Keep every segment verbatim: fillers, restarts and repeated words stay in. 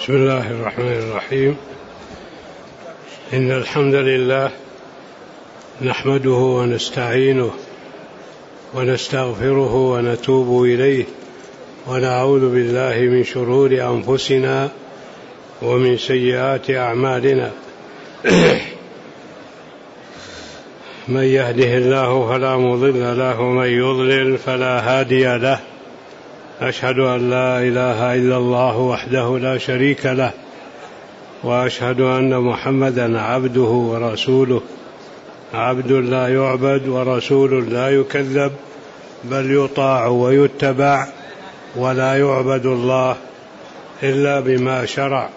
بسم الله الرحمن الرحيم. إن الحمد لله نحمده ونستعينه ونستغفره ونتوب إليه ونعوذ بالله من شرور أنفسنا ومن سيئات أعمالنا. من يهده الله فلا مضل له ومن يضلل فلا هادي له. أشهد أن لا إله إلا الله وحده لا شريك له، وأشهد أن محمدا عبده ورسوله، عبد لا يعبد ورسول لا يكذب، بل يطاع ويتبع، ولا يعبد الله إلا بما شرع.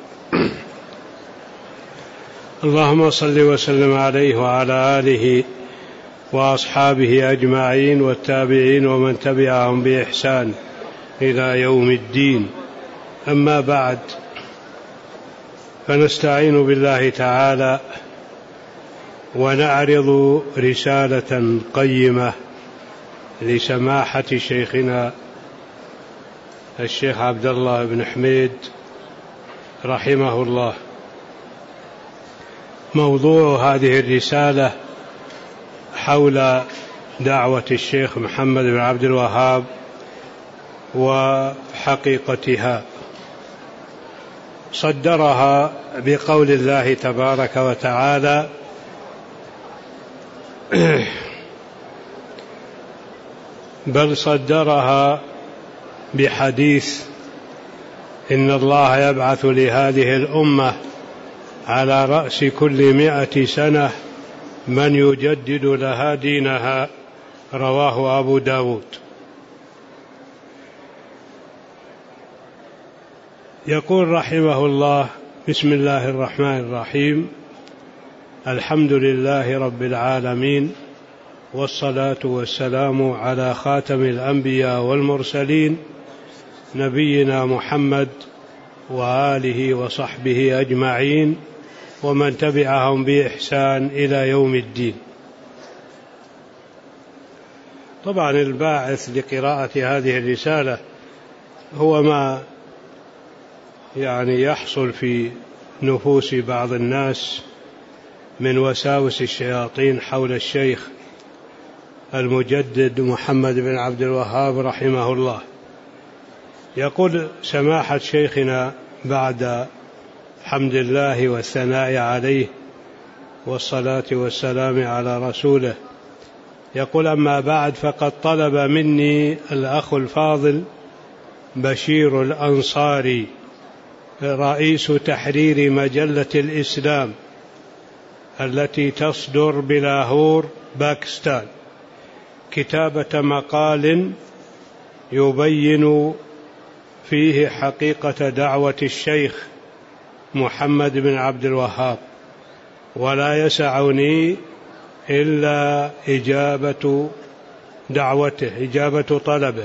اللهم صل وسلم عليه وعلى آله وأصحابه أجمعين والتابعين ومن تبعهم بإحسان إلى يوم الدين. أما بعد، فنستعين بالله تعالى ونعرض رسالة قيمة لسماحة شيخنا الشيخ عبد الله بن حميد رحمه الله. موضوع هذه الرسالة حول دعوة الشيخ محمد بن عبد الوهاب وحقيقتها. صدرها بقول الله تبارك وتعالى: بل صدرها بحديث: إن الله يبعث لهذه الأمة على رأس كل مائة سنة من يجدد لها دينها. رواه أبو داود. يقول رحمه الله: بسم الله الرحمن الرحيم. الحمد لله رب العالمين، والصلاة والسلام على خاتم الأنبياء والمرسلين، نبينا محمد وآله وصحبه أجمعين ومن تبعهم بإحسان إلى يوم الدين. طبعا الباعث لقراءة هذه الرسالة هو ما يعني يحصل في نفوس بعض الناس من وساوس الشياطين حول الشيخ المجدد محمد بن عبد الوهاب رحمه الله. يقول سماحة شيخنا بعد حمد الله والثناء عليه والصلاة والسلام على رسوله، يقول: أما بعد، فقد طلب مني الأخ الفاضل بشير الأنصاري رئيس تحرير مجلة الإسلام التي تصدر بلاهور باكستان كتابة مقال يبين فيه حقيقة دعوة الشيخ محمد بن عبد الوهاب، ولا يسعني إلا إجابة دعوته، إجابة طلبه.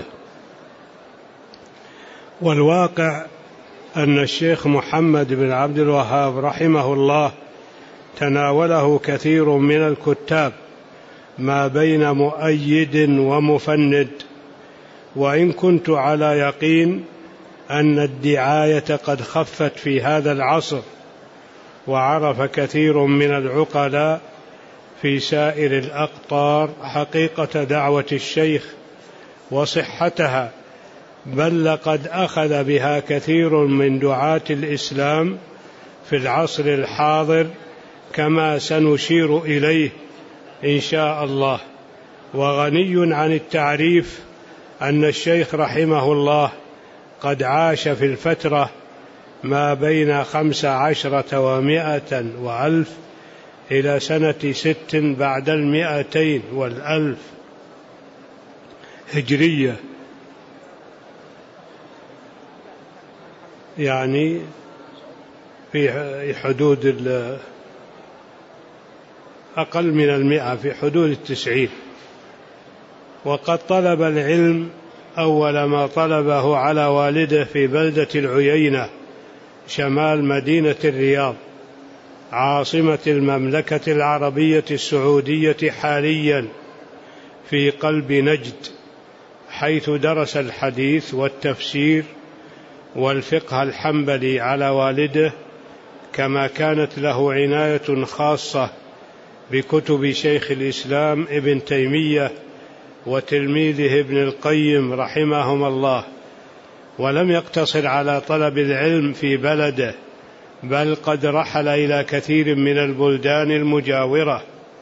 والواقع أن الشيخ محمد بن عبد الوهاب رحمه الله تناوله كثير من الكتاب ما بين مؤيد ومفند، وإن كنت على يقين أن الدعاية قد خفت في هذا العصر، وعرف كثير من العقلاء في سائر الأقطار حقيقة دعوة الشيخ وصحتها، بل لقد أخذ بها كثير من دعاة الإسلام في العصر الحاضر، كما سنشير إليه إن شاء الله. وغني عن التعريف أن الشيخ رحمه الله قد عاش في الفترة ما بين خمس عشرة ومائة وألف إلى سنة ست بعد المائتين والألف هجرية، يعني في حدود أقل من المئة، في حدود التسعين. وقد طلب العلم أول ما طلبه على والده في بلدة العيينة شمال مدينة الرياض عاصمة المملكة العربية السعودية حاليا في قلب نجد، حيث درس الحديث والتفسير والفقه الحنبلي على والده، كما كانت له عناية خاصة بكتب شيخ الإسلام ابن تيمية وتلميذه ابن القيم رحمهما الله. ولم يقتصر على طلب العلم في بلده، بل قد رحل إلى كثير من البلدان المجاورة.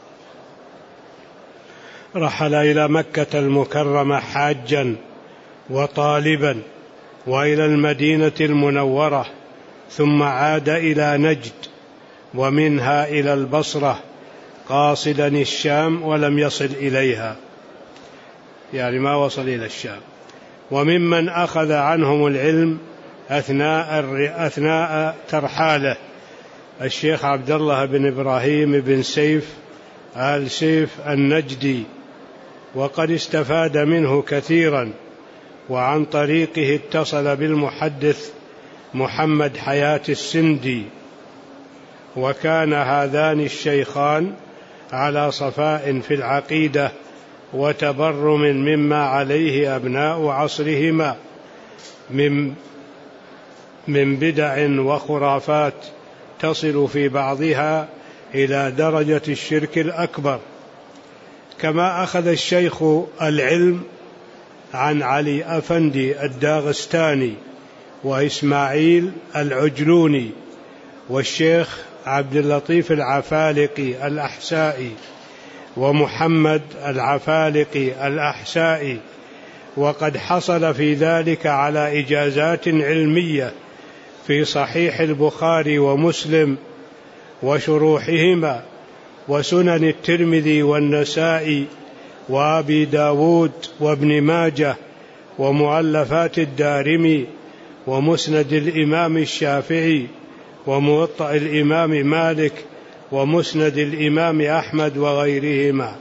رحل إلى مكة المكرمة حاجا وطالبا، وإلى المدينة المنورة، ثم عاد إلى نجد، ومنها إلى البصرة قاصدا الشام، ولم يصل إليها، يعني ما وصل إلى الشام. وممن أخذ عنهم العلم أثناء, أثناء ترحاله الشيخ عبد الله بن إبراهيم بن سيف آل سيف النجدي، وقد استفاد منه كثيرا، وعن طريقه اتصل بالمحدث محمد حياة السندي. وكان هذان الشيخان على صفاء في العقيدة وتبرم مما عليه أبناء عصرهما من من بدع وخرافات تصل في بعضها إلى درجة الشرك الأكبر. كما أخذ الشيخ العلم عن علي أفندي الداغستاني، وإسماعيل العجلوني، والشيخ عبد اللطيف العفالقي الأحسائي، ومحمد العفالقي الأحسائي. وقد حصل في ذلك على إجازات علمية في صحيح البخاري ومسلم وشروحهما، وسنن الترمذي والنسائي وأبي داود وابن ماجه، ومؤلفات الدارمي، ومسند الإمام الشافعي، وموطأ الإمام مالك، ومسند الإمام أحمد وغيرهما.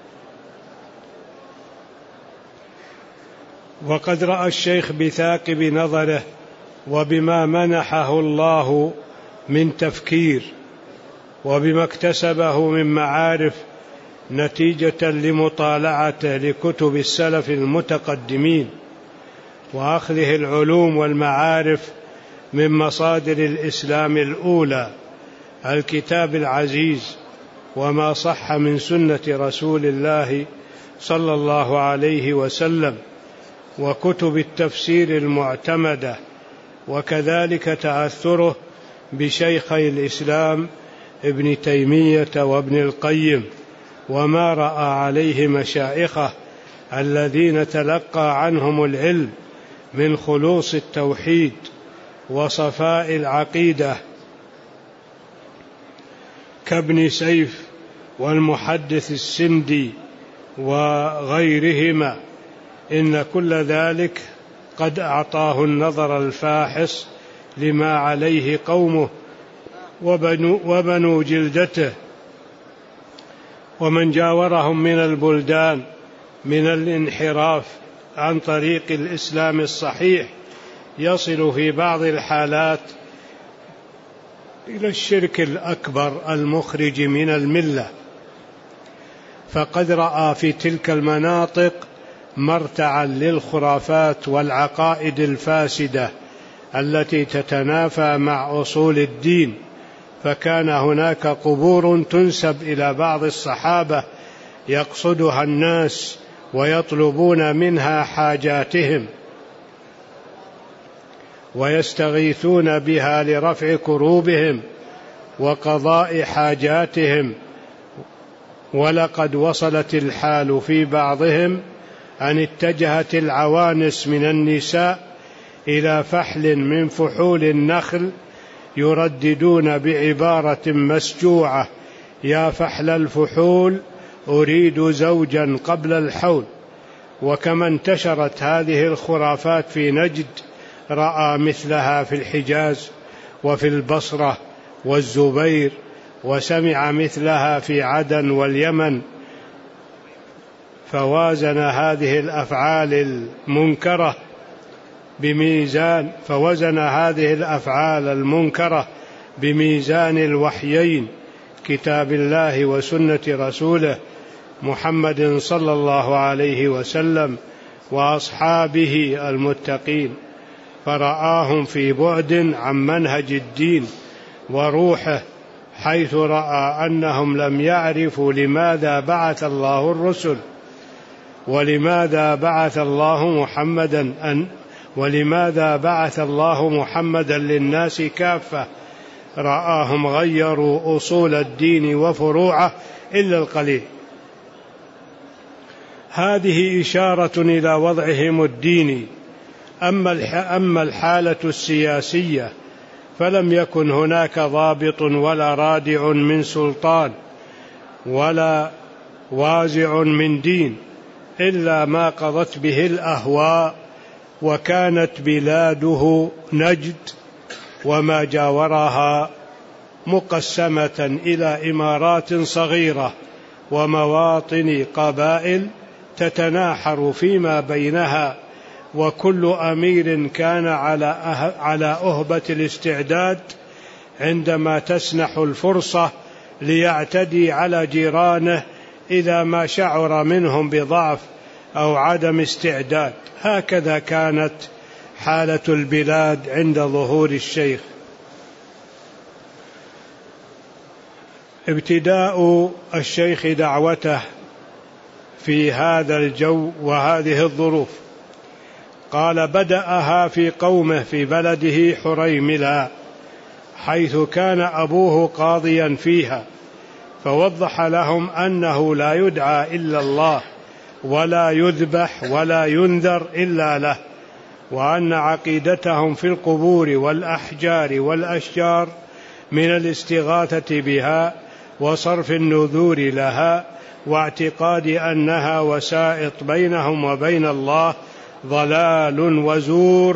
وقد رأى الشيخ بثاقب نظره وبما منحه الله من تفكير، وبما اكتسبه من معارف نتيجة لمطالعته لكتب السلف المتقدمين، وأخذه العلوم والمعارف من مصادر الإسلام الأولى، الكتاب العزيز وما صح من سنة رسول الله صلى الله عليه وسلم، وكتب التفسير المعتمدة، وكذلك تأثره بشيخي الإسلام ابن تيمية وابن القيم، وما رأى عليه مشايخه الذين تلقى عنهم العلم من خلوص التوحيد وصفاء العقيدة، كابن سيف والمحدث السندي وغيرهما. إن كل ذلك قد أعطاه النظر الفاحص لما عليه قومه وبنو, وبنو جلدته، ومن جاورهم من البلدان من الانحراف عن طريق الإسلام الصحيح، يصل في بعض الحالات إلى الشرك الأكبر المخرج من الملة. فقد رأى في تلك المناطق مرتعا للخرافات والعقائد الفاسدة التي تتنافى مع أصول الدين، فكان هناك قبور تنسب إلى بعض الصحابة يقصدها الناس ويطلبون منها حاجاتهم ويستغيثون بها لرفع كروبهم وقضاء حاجاتهم. ولقد وصلت الحال في بعضهم أن اتجهت العوانس من النساء إلى فحل من فحول النخل يرددون بعبارة مسجوعة: يا فحل الفحول أريد زوجا قبل الحول. وكما انتشرت هذه الخرافات في نجد، رأى مثلها في الحجاز وفي البصرة والزبير، وسمع مثلها في عدن واليمن. فوازن هذه الأفعال المنكرة بميزان فوزن هذه الأفعال المنكرة بميزان الوحيين، كتاب الله وسنة رسوله محمد صلى الله عليه وسلم وأصحابه المتقين. فرآهم في بعد عن منهج الدين وروحه، حيث رأى أنهم لم يعرفوا لماذا بعث الله الرسل، ولماذا بعث الله محمدا أن ولماذا بعث الله محمدا للناس كافة. رآهم غيروا أصول الدين وفروعه إلا القليل. هذه إشارة إلى وضعهم الديني. أما الحالة السياسية فلم يكن هناك ضابط ولا رادع من سلطان ولا وازع من دين إلا ما قضت به الأهواء، وكانت بلاده نجد وما جاورها مقسمة إلى إمارات صغيرة ومواطن قبائل تتناحر فيما بينها، وكل أمير كان على على أهبة الاستعداد عندما تسنح الفرصة ليعتدي على جيرانه إذا ما شعر منهم بضعف أو عدم استعداد. هكذا كانت حالة البلاد عند ظهور الشيخ. ابتداء الشيخ دعوته في هذا الجو وهذه الظروف، قال: بدأها في قومه في بلده حريملة، حيث كان أبوه قاضيا فيها، فوضح لهم أنه لا يدعى إلا الله، ولا يذبح ولا ينذر إلا له، وأن عقيدتهم في القبور والأحجار والأشجار من الاستغاثة بها وصرف النذور لها واعتقاد أنها وسائط بينهم وبين الله ضلال وزور.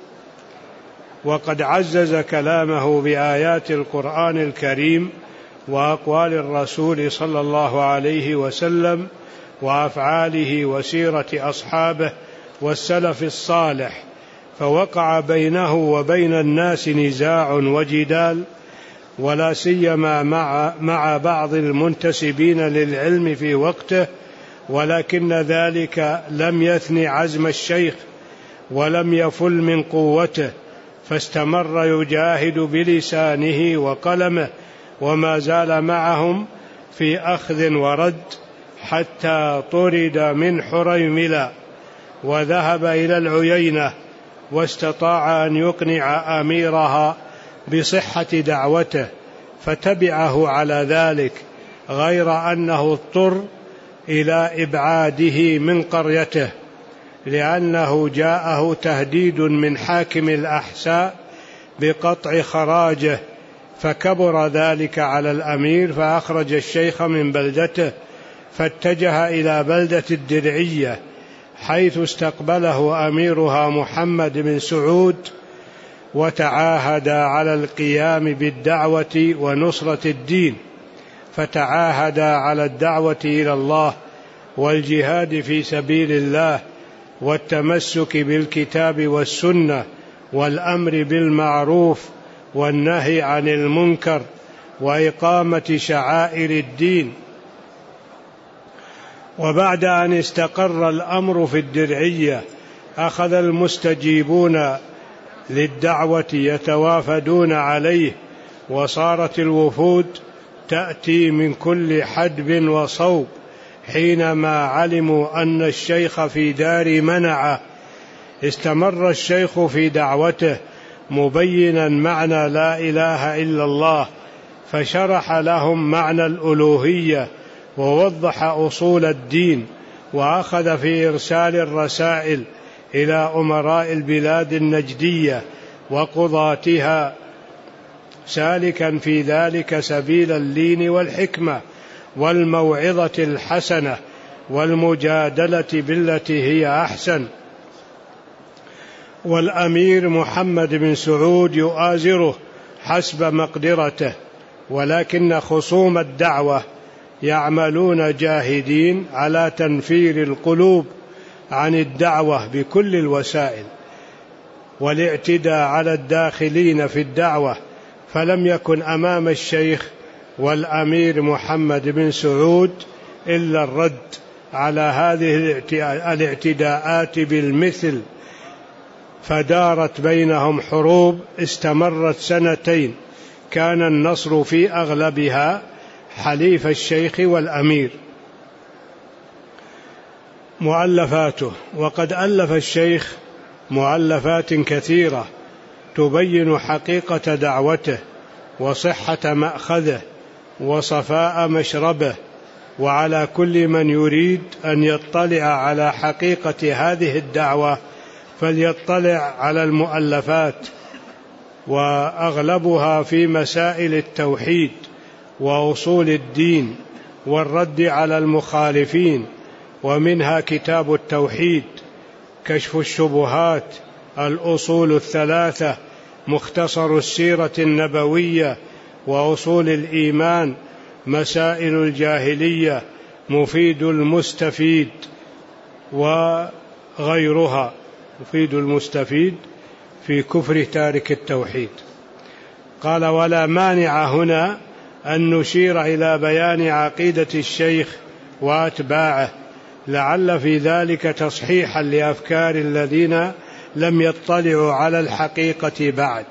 وقد عزز كلامه بآيات القرآن الكريم وأقوال الرسول صلى الله عليه وسلم وأفعاله وسيرة أصحابه والسلف الصالح، فوقع بينه وبين الناس نزاع وجدال، ولا سيما مع مع بعض المنتسبين للعلم في وقته، ولكن ذلك لم يثن عزم الشيخ ولم يفل من قوته، فاستمر يجاهد بلسانه وقلمه، وما زال معهم في أخذ ورد حتى طرد من حريملة وذهب إلى العيينة، واستطاع أن يقنع أميرها بصحة دعوته فتبعه على ذلك، غير أنه اضطر إلى إبعاده من قريته، لأنه جاءه تهديد من حاكم الأحساء بقطع خراجه، فكبر ذلك على الأمير، فأخرج الشيخ من بلدته، فاتجه إلى بلدة الدرعية، حيث استقبله أميرها محمد بن سعود، وتعاهدا على القيام بالدعوة ونصرة الدين، فتعاهدا على الدعوة إلى الله والجهاد في سبيل الله والتمسك بالكتاب والسنة والأمر بالمعروف والنهي عن المنكر وإقامة شعائر الدين. وبعد أن استقر الأمر في الدرعية أخذ المستجيبون للدعوة يتوافدون عليه، وصارت الوفود تأتي من كل حدب وصوب، حينما علموا أن الشيخ في دار منعه. استمر الشيخ في دعوته مبينا معنى لا إله إلا الله، فشرح لهم معنى الألوهية ووضح أصول الدين، وأخذ في إرسال الرسائل إلى أمراء البلاد النجدية وقضاتها، سالكا في ذلك سبيل اللين والحكمة والموعظة الحسنة والمجادلة بالتي هي أحسن. والأمير محمد بن سعود يؤازره حسب مقدرته، ولكن خصوم الدعوة يعملون جاهدين على تنفير القلوب عن الدعوة بكل الوسائل والاعتداء على الداخلين في الدعوة، فلم يكن أمام الشيخ والأمير محمد بن سعود إلا الرد على هذه الاعتداءات بالمثل، فدارت بينهم حروب استمرت سنتين، كان النصر في أغلبها حليف الشيخ والأمير. مؤلفاته: وقد ألف الشيخ مؤلفات كثيرة تبين حقيقة دعوته وصحة مأخذه وصفاء مشربه، وعلى كل من يريد أن يطلع على حقيقة هذه الدعوة فليطلع على المؤلفات، وأغلبها في مسائل التوحيد وأصول الدين والرد على المخالفين، ومنها كتاب التوحيد، كشف الشبهات، الأصول الثلاثة، مختصر السيرة النبوية، وأصول الإيمان، مسائل الجاهلية، مفيد المستفيد، وغيرها. مفيد المستفيد في كفر تارك التوحيد. قال: ولا مانع هنا أن نشير إلى بيان عقيدة الشيخ وأتباعه، لعل في ذلك تصحيحا لأفكار الذين لم يطلعوا على الحقيقة بعد.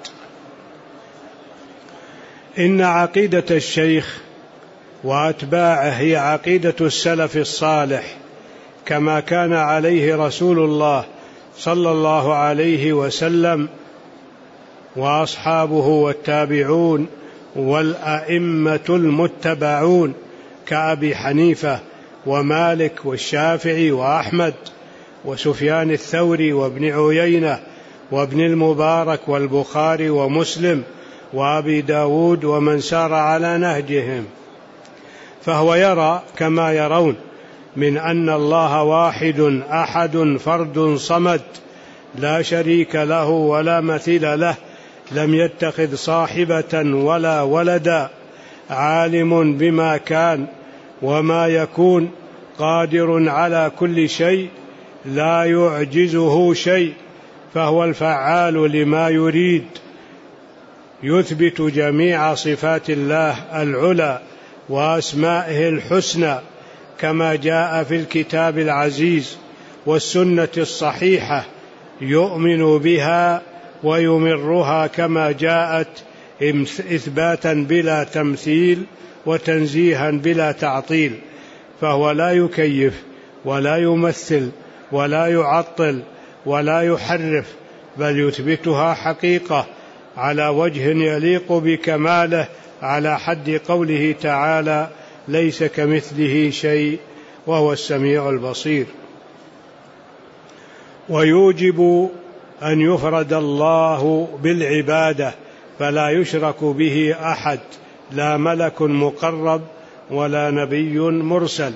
إن عقيدة الشيخ وأتباعه هي عقيدة السلف الصالح، كما كان عليه رسول الله صلى الله عليه وسلم وأصحابه والتابعون والأئمة المتبعون كأبي حنيفة ومالك والشافعي وأحمد وسفيان الثوري وابن عيينة وابن المبارك والبخاري ومسلم وأبي داود ومن سار على نهجهم. فهو يرى كما يرون من أن الله واحد أحد فرد صمد لا شريك له ولا مثيل له، لم يتخذ صاحبة ولا ولدا، عالم بما كان وما يكون، قادر على كل شيء، لا يعجزه شيء، فهو الفعال لما يريد، يثبت جميع صفات الله العلى وأسمائه الحسنى كما جاء في الكتاب العزيز والسنة الصحيحة، يؤمن بها ويمرها كما جاءت إثباتا بلا تمثيل وتنزيها بلا تعطيل، فهو لا يكيف ولا يمثل ولا يعطل ولا يحرف، بل يثبتها حقيقة على وجه يليق بكماله، على حد قوله تعالى: ليس كمثله شيء وهو السميع البصير. ويوجب أن يفرد الله بالعبادة فلا يشرك به أحد، لا ملك مقرب ولا نبي مرسل،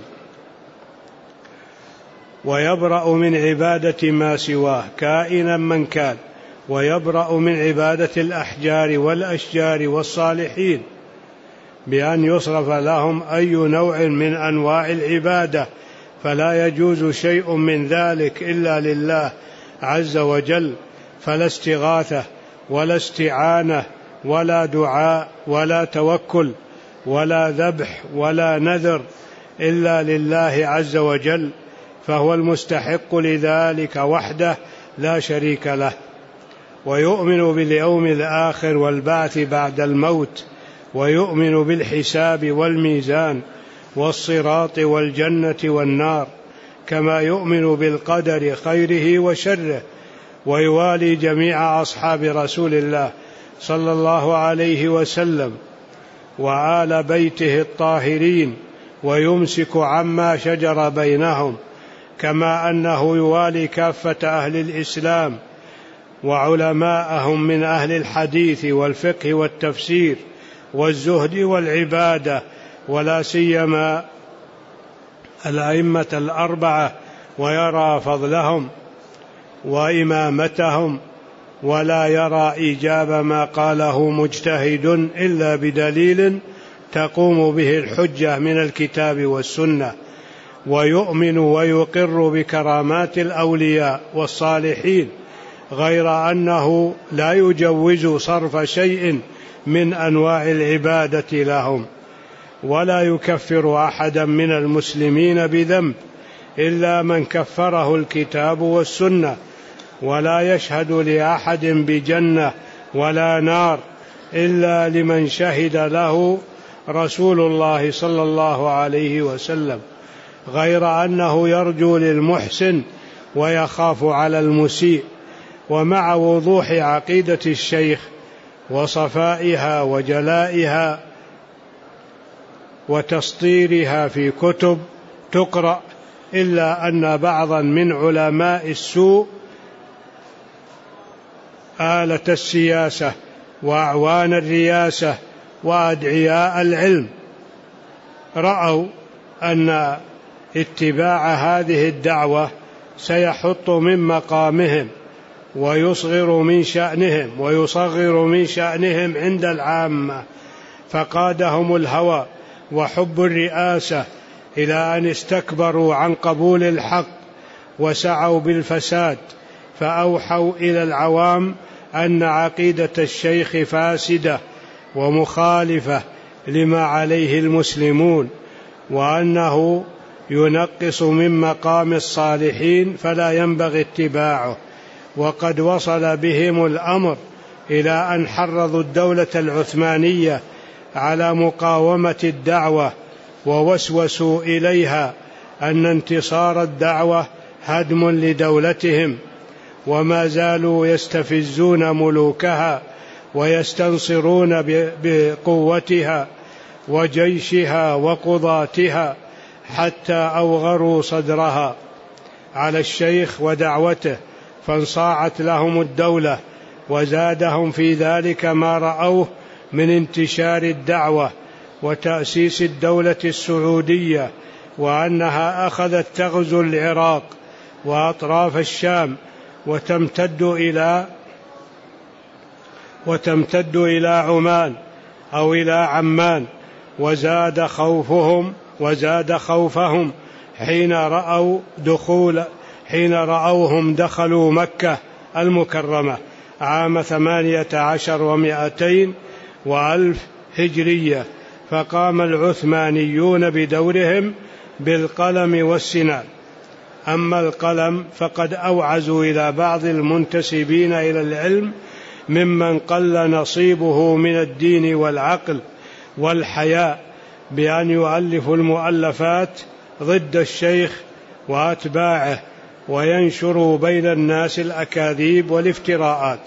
ويبرأ من عبادة ما سواه كائنا من كان، ويبرأ من عبادة الأحجار والأشجار والصالحين بأن يصرف لهم أي نوع من أنواع العبادة، فلا يجوز شيء من ذلك إلا لله عز وجل، فلا استغاثة ولا استعانة ولا دعاء ولا توكل ولا ذبح ولا نذر إلا لله عز وجل، فهو المستحق لذلك وحده لا شريك له. ويؤمن باليوم الآخر والبعث بعد الموت، ويؤمن بالحساب والميزان والصراط والجنة والنار، كما يؤمن بالقدر خيره وشره، ويوالي جميع أصحاب رسول الله صلى الله عليه وسلم وآل بيته الطاهرين، ويمسك عما شجر بينهم، كما أنه يوالي كافة أهل الإسلام وعلماءهم من أهل الحديث والفقه والتفسير والزهد والعبادة، ولا سيما الأئمة الأربعة، ويرى فضلهم وإمامتهم، ولا يرى إيجاب ما قاله مجتهد إلا بدليل تقوم به الحجة من الكتاب والسنة. ويؤمن ويقر بكرامات الأولياء والصالحين، غير أنه لا يجوز صرف شيء من أنواع العبادة لهم، ولا يكفر أحدا من المسلمين بذنب إلا من كفره الكتاب والسنة، ولا يشهد لأحد بجنة ولا نار إلا لمن شهد له رسول الله صلى الله عليه وسلم، غير أنه يرجو للمحسن ويخاف على المسيء. ومع وضوح عقيدة الشيخ وصفائها وجلائها وتسطيرها في كتب تقرأ، إلا أن بعضا من علماء السوء آلة السياسة وأعوان الرياسة وأدعياء العلم رأوا أن اتباع هذه الدعوة سيحط من مقامهم ويصغر من شأنهم ويصغر من شأنهم عند العامة، فقادهم الهوى وحب الرئاسة إلى أن استكبروا عن قبول الحق وسعوا بالفساد، فأوحوا إلى العوام أن عقيدة الشيخ فاسدة ومخالفة لما عليه المسلمون، وأنه ينقص من مقام الصالحين فلا ينبغي اتباعه. وقد وصل بهم الأمر إلى أن حرضوا الدولة العثمانية على مقاومة الدعوة، ووسوسوا إليها أن انتصار الدعوة هدم لدولتهم، وما زالوا يستفزون ملوكها ويستنصرون بقوتها وجيشها وقضاتها حتى أوغروا صدرها على الشيخ ودعوته، فانصاعت لهم الدولة، وزادهم في ذلك ما رأوه من انتشار الدعوة وتأسيس الدولة السعودية، وأنها أخذت تغزو العراق وأطراف الشام وتمتد إلى وتمتد إلى عمان أو إلى عمان. وزاد خوفهم وزاد خوفهم حين رأوا دخول حين رأوهم دخلوا مكة المكرمة عام ثمانية عشر ومائتين وألف هجرية، فقام العثمانيون بدورهم بالقلم والسنان. أما القلم فقد أوعزوا إلى بعض المنتسبين إلى العلم ممن قل نصيبه من الدين والعقل والحياء بأن يؤلفوا المؤلفات ضد الشيخ وأتباعه وينشروا بين الناس الأكاذيب والافتراءات.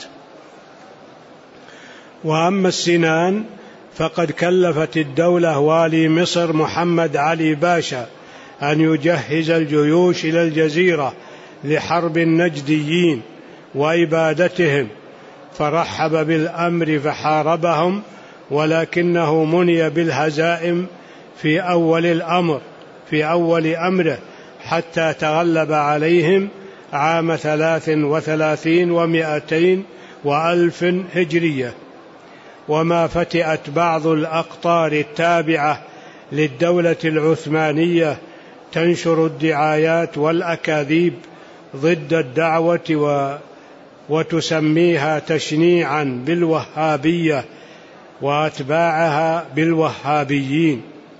وأما السنان فقد كلفت الدولة والي مصر محمد علي باشا أن يجهز الجيوش إلى الجزيرة لحرب النجديين وإبادتهم، فرحب بالأمر فحاربهم، ولكنه مني بالهزائم في أول الأمر في أول أمره حتى تغلب عليهم عام ثلاث وثلاثين ومائتين وألف هجرية. وما فتئت بعض الأقطار التابعة للدولة العثمانية تنشر الدعايات والأكاذيب ضد الدعوة و وتسميها تشنيعا بالوهابية وأتباعها بالوهابيين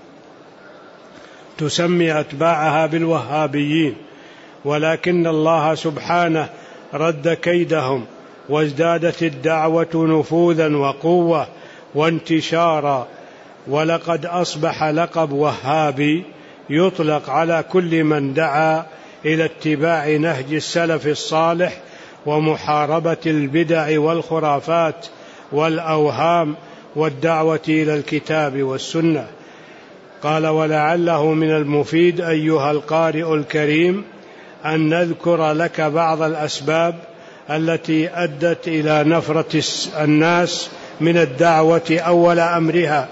تسمي أتباعها بالوهابيين ولكن الله سبحانه رد كيدهم، وازدادت الدعوة نفوذا وقوة وانتشارا، ولقد أصبح لقب وهابي يطلق على كل من دعا إلى اتباع نهج السلف الصالح ومحاربة البدع والخرافات والأوهام والدعوة إلى الكتاب والسنة. قال: ولعله من المفيد أيها القارئ الكريم أن نذكر لك بعض الأسباب التي أدت إلى نفرة الناس من الدعوة أول أمرها.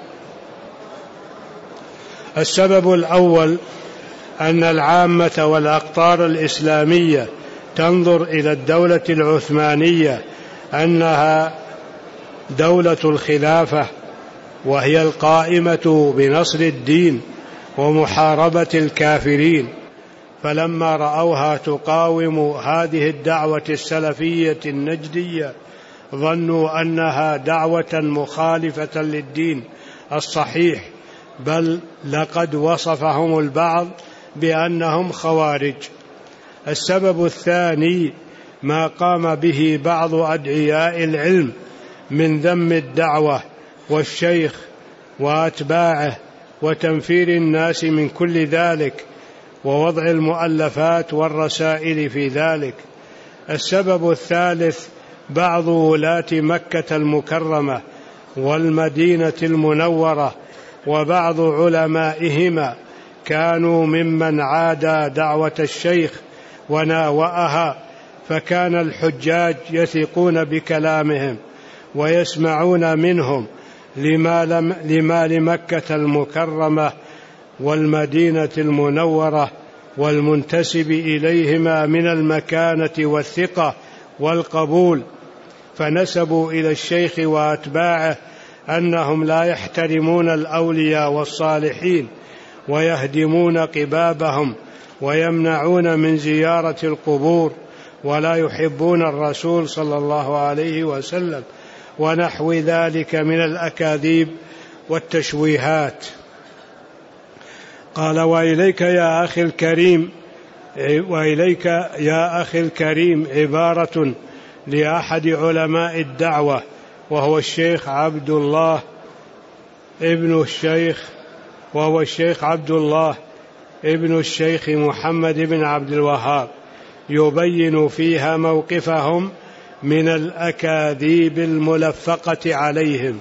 السبب الأول أن العامة والأقطار الإسلامية تنظر إلى الدولة العثمانية أنها دولة الخلافة، وهي القائمة بنصر الدين ومحاربة الكافرين، فلما رأوها تقاوم هذه الدعوة السلفية النجدية ظنوا أنها دعوة مخالفة للدين الصحيح، بل لقد وصفهم البعض بأنهم خوارج. السبب الثاني ما قام به بعض أدعياء العلم من ذم الدعوة والشيخ وأتباعه وتنفير الناس من كل ذلك ووضع المؤلفات والرسائل في ذلك. السبب الثالث بعض ولاة مكة المكرمة والمدينة المنورة وبعض علمائهما كانوا ممن عادى دعوة الشيخ وناوأها، فكان الحجاج يثقون بكلامهم ويسمعون منهم لما, لم لما لمكة المكرمة والمدينة المنورة والمنتسب إليهما من المكانة والثقة والقبول، فنسبوا إلى الشيخ وأتباعه أنهم لا يحترمون الأولياء والصالحين ويهدمون قبابهم ويمنعون من زيارة القبور ولا يحبون الرسول صلى الله عليه وسلم ونحو ذلك من الأكاذيب والتشويهات. قال: وإليك يا أخي الكريم وإليك يا أخي الكريم عبارة لأحد علماء الدعوة وهو الشيخ عبد الله ابن الشيخ وهو الشيخ عبد الله ابن الشيخ محمد بن عبد الوهاب، يبين فيها موقفهم من الأكاذيب الملفقة عليهم،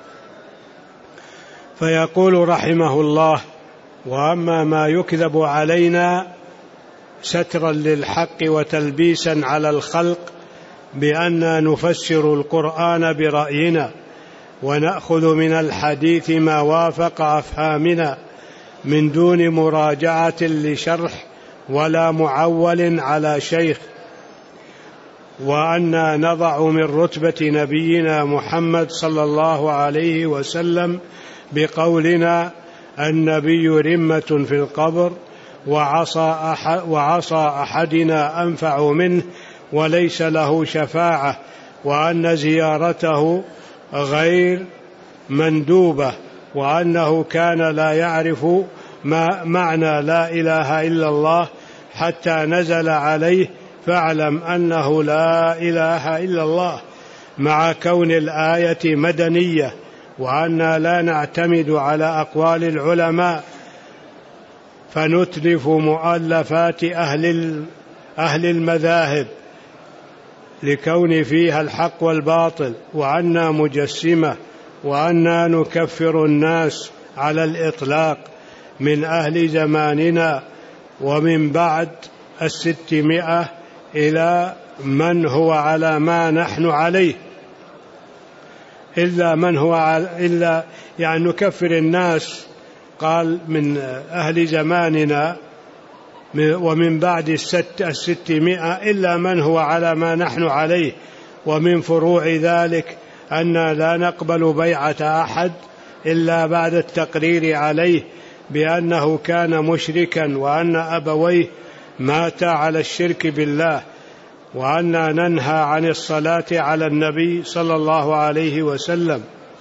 فيقول رحمه الله: وأما ما يكذب علينا سترا للحق وتلبيسا على الخلق بأننا نفسر القرآن برأينا ونأخذ من الحديث ما وافق أفهامنا من دون مراجعة لشرح ولا معول على شيخ، وأننا نضع من رتبة نبينا محمد صلى الله عليه وسلم بقولنا: النبي رمة في القبر وعصى أحد وعصى أحدنا أنفع منه وليس له شفاعة، وأن زيارته غير مندوبة، وأنه كان لا يعرف ما معنى لا إله إلا الله حتى نزل عليه: فاعلم أنه لا إله إلا الله، مع كون الآية مدنية، وأننا لا نعتمد على أقوال العلماء فنتلف مؤلفات أهل أهل المذاهب لكون فيها الحق والباطل، وأننا مجسمة، وأننا نكفر الناس على الإطلاق من أهل زماننا ومن بعد الستمائة إلى من هو على ما نحن عليه، إلا من هو على إلا يعني نكفر الناس، قال من أهل زماننا ومن بعد الست الستمائة إلا من هو على ما نحن عليه، ومن فروع ذلك أن لا نقبل بيعة أحد إلا بعد التقرير عليه بأنه كان مشركا، وأن أبويه ماتا على الشرك بالله، وأن ننهى عن الصلاة على النبي صلى الله عليه وسلم،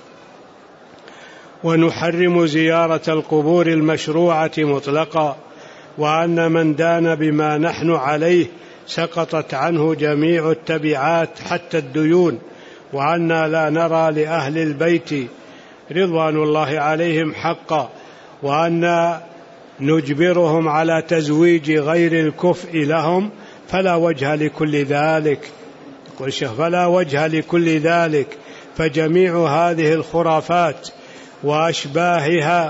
ونحرم زيارة القبور المشروعة مطلقا، وأن من دان بما نحن عليه سقطت عنه جميع التبعات حتى الديون، وأننا لا نرى لأهل البيت رضوان الله عليهم حقا، وأن نجبرهم على تزويج غير الكفء لهم، فلا وجه لكل ذلك. يقول الشيخ: فلا وجه لكل ذلك، فجميع هذه الخرافات وأشباهها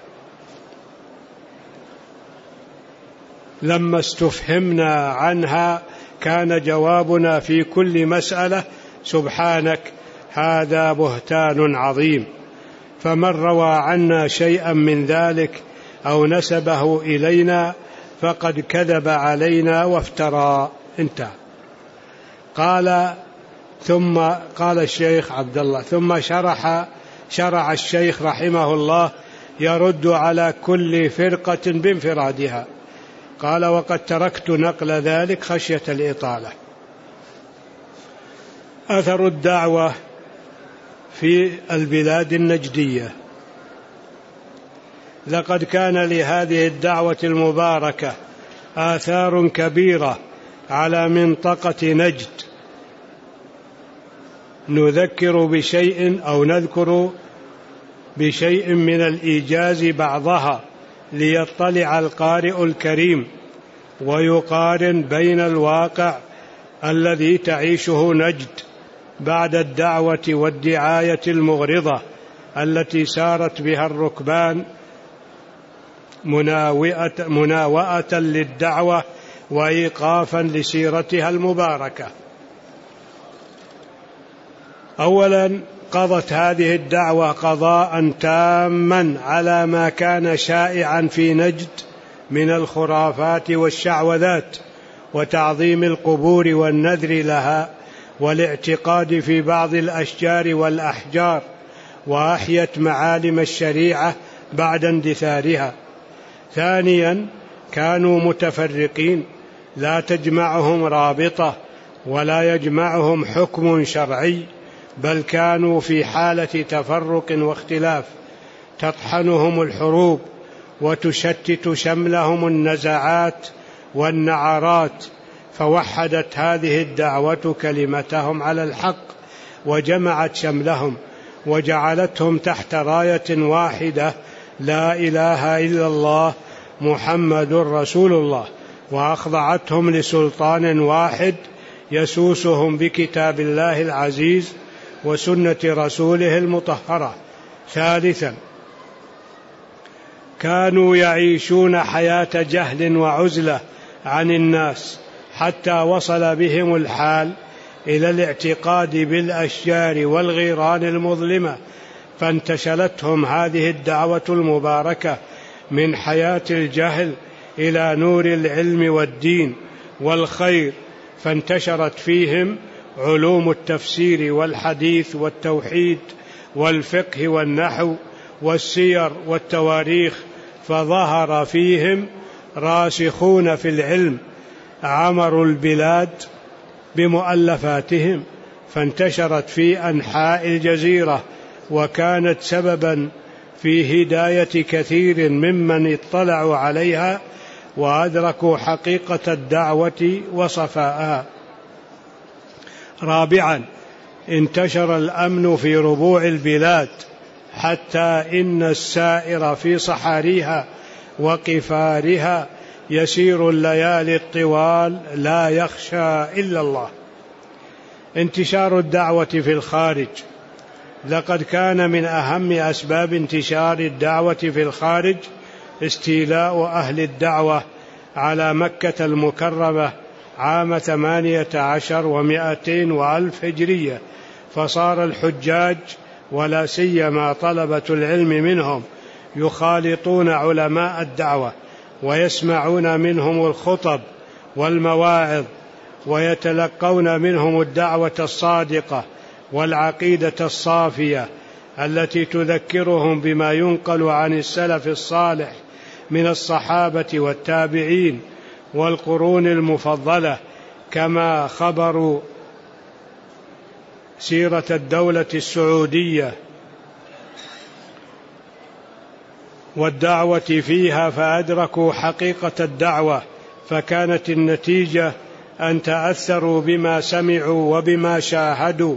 لما استفهمنا عنها كان جوابنا في كل مسألة: سبحانك، هذا بهتان عظيم. فمن روى عنا شيئا من ذلك أو نسبه إلينا فقد كذب علينا وافترى. انتهى. قال ثم قال الشيخ عبد الله ثم شرح شرع الشيخ رحمه الله يرد على كل فرقة بانفرادها. قال: وقد تركت نقل ذلك خشية الإطالة. أثر الدعوة في البلاد النجدية. لقد كان لهذه الدعوة المباركة آثار كبيرة على منطقة نجد. نذكر بشيء أو نذكر بشيء من الإيجاز بعضها ليطلع القارئ الكريم ويقارن بين الواقع الذي تعيشه نجد بعد الدعوة والدعاية المغرضة التي سارت بها الركبان مناوئة للدعوة وإيقافا لسيرتها المباركة. أولا، قضت هذه الدعوة قضاء تاما على ما كان شائعا في نجد من الخرافات والشعوذات وتعظيم القبور والنذر لها والاعتقاد في بعض الأشجار والأحجار، وأحيت معالم الشريعة بعد اندثارها. ثانيا، كانوا متفرقين لا تجمعهم رابطة ولا يجمعهم حكم شرعي، بل كانوا في حالة تفرق واختلاف تطحنهم الحروب وتشتت شملهم النزعات والنعرات، فوحدت هذه الدعوة كلمتهم على الحق وجمعت شملهم وجعلتهم تحت راية واحدة: لا إله إلا الله محمد رسول الله، وأخضعتهم لسلطان واحد يسوسهم بكتاب الله العزيز وسنة رسوله المطهرة. ثالثا، كانوا يعيشون حياة جهل وعزلة عن الناس حتى وصل بهم الحال إلى الاعتقاد بالأشجار والغيران المظلمة، فانتشلتهم هذه الدعوة المباركة من حياة الجهل إلى نور العلم والدين والخير، فانتشرت فيهم علوم التفسير والحديث والتوحيد والفقه والنحو والسير والتواريخ، فظهر فيهم راسخون في العلم عمروا البلاد بمؤلفاتهم، فانتشرت في أنحاء الجزيرة، وكانت سببا في هداية كثير ممن اطلعوا عليها وأدركوا حقيقة الدعوة وصفاءها. رابعا، انتشر الأمن في ربوع البلاد حتى إن السائر في صحاريها وقفارها يسير الليالي الطوال لا يخشى إلا الله. انتشار الدعوة في الخارج. لقد كان من أهم أسباب انتشار الدعوة في الخارج استيلاء أهل الدعوة على مكة المكرمة عام ثمانية عشر ومائتين وألف هجرية، فصار الحجاج ولا سيما طلبة العلم منهم يخالطون علماء الدعوة ويسمعون منهم الخطب والمواعظ ويتلقون منهم الدعوة الصادقة والعقيدة الصافية التي تذكرهم بما ينقل عن السلف الصالح من الصحابة والتابعين والقرون المفضلة، كما خبر سيرة الدولة السعودية والدعوة فيها، فأدركوا حقيقة الدعوة، فكانت النتيجة أن تأثروا بما سمعوا وبما شاهدوا،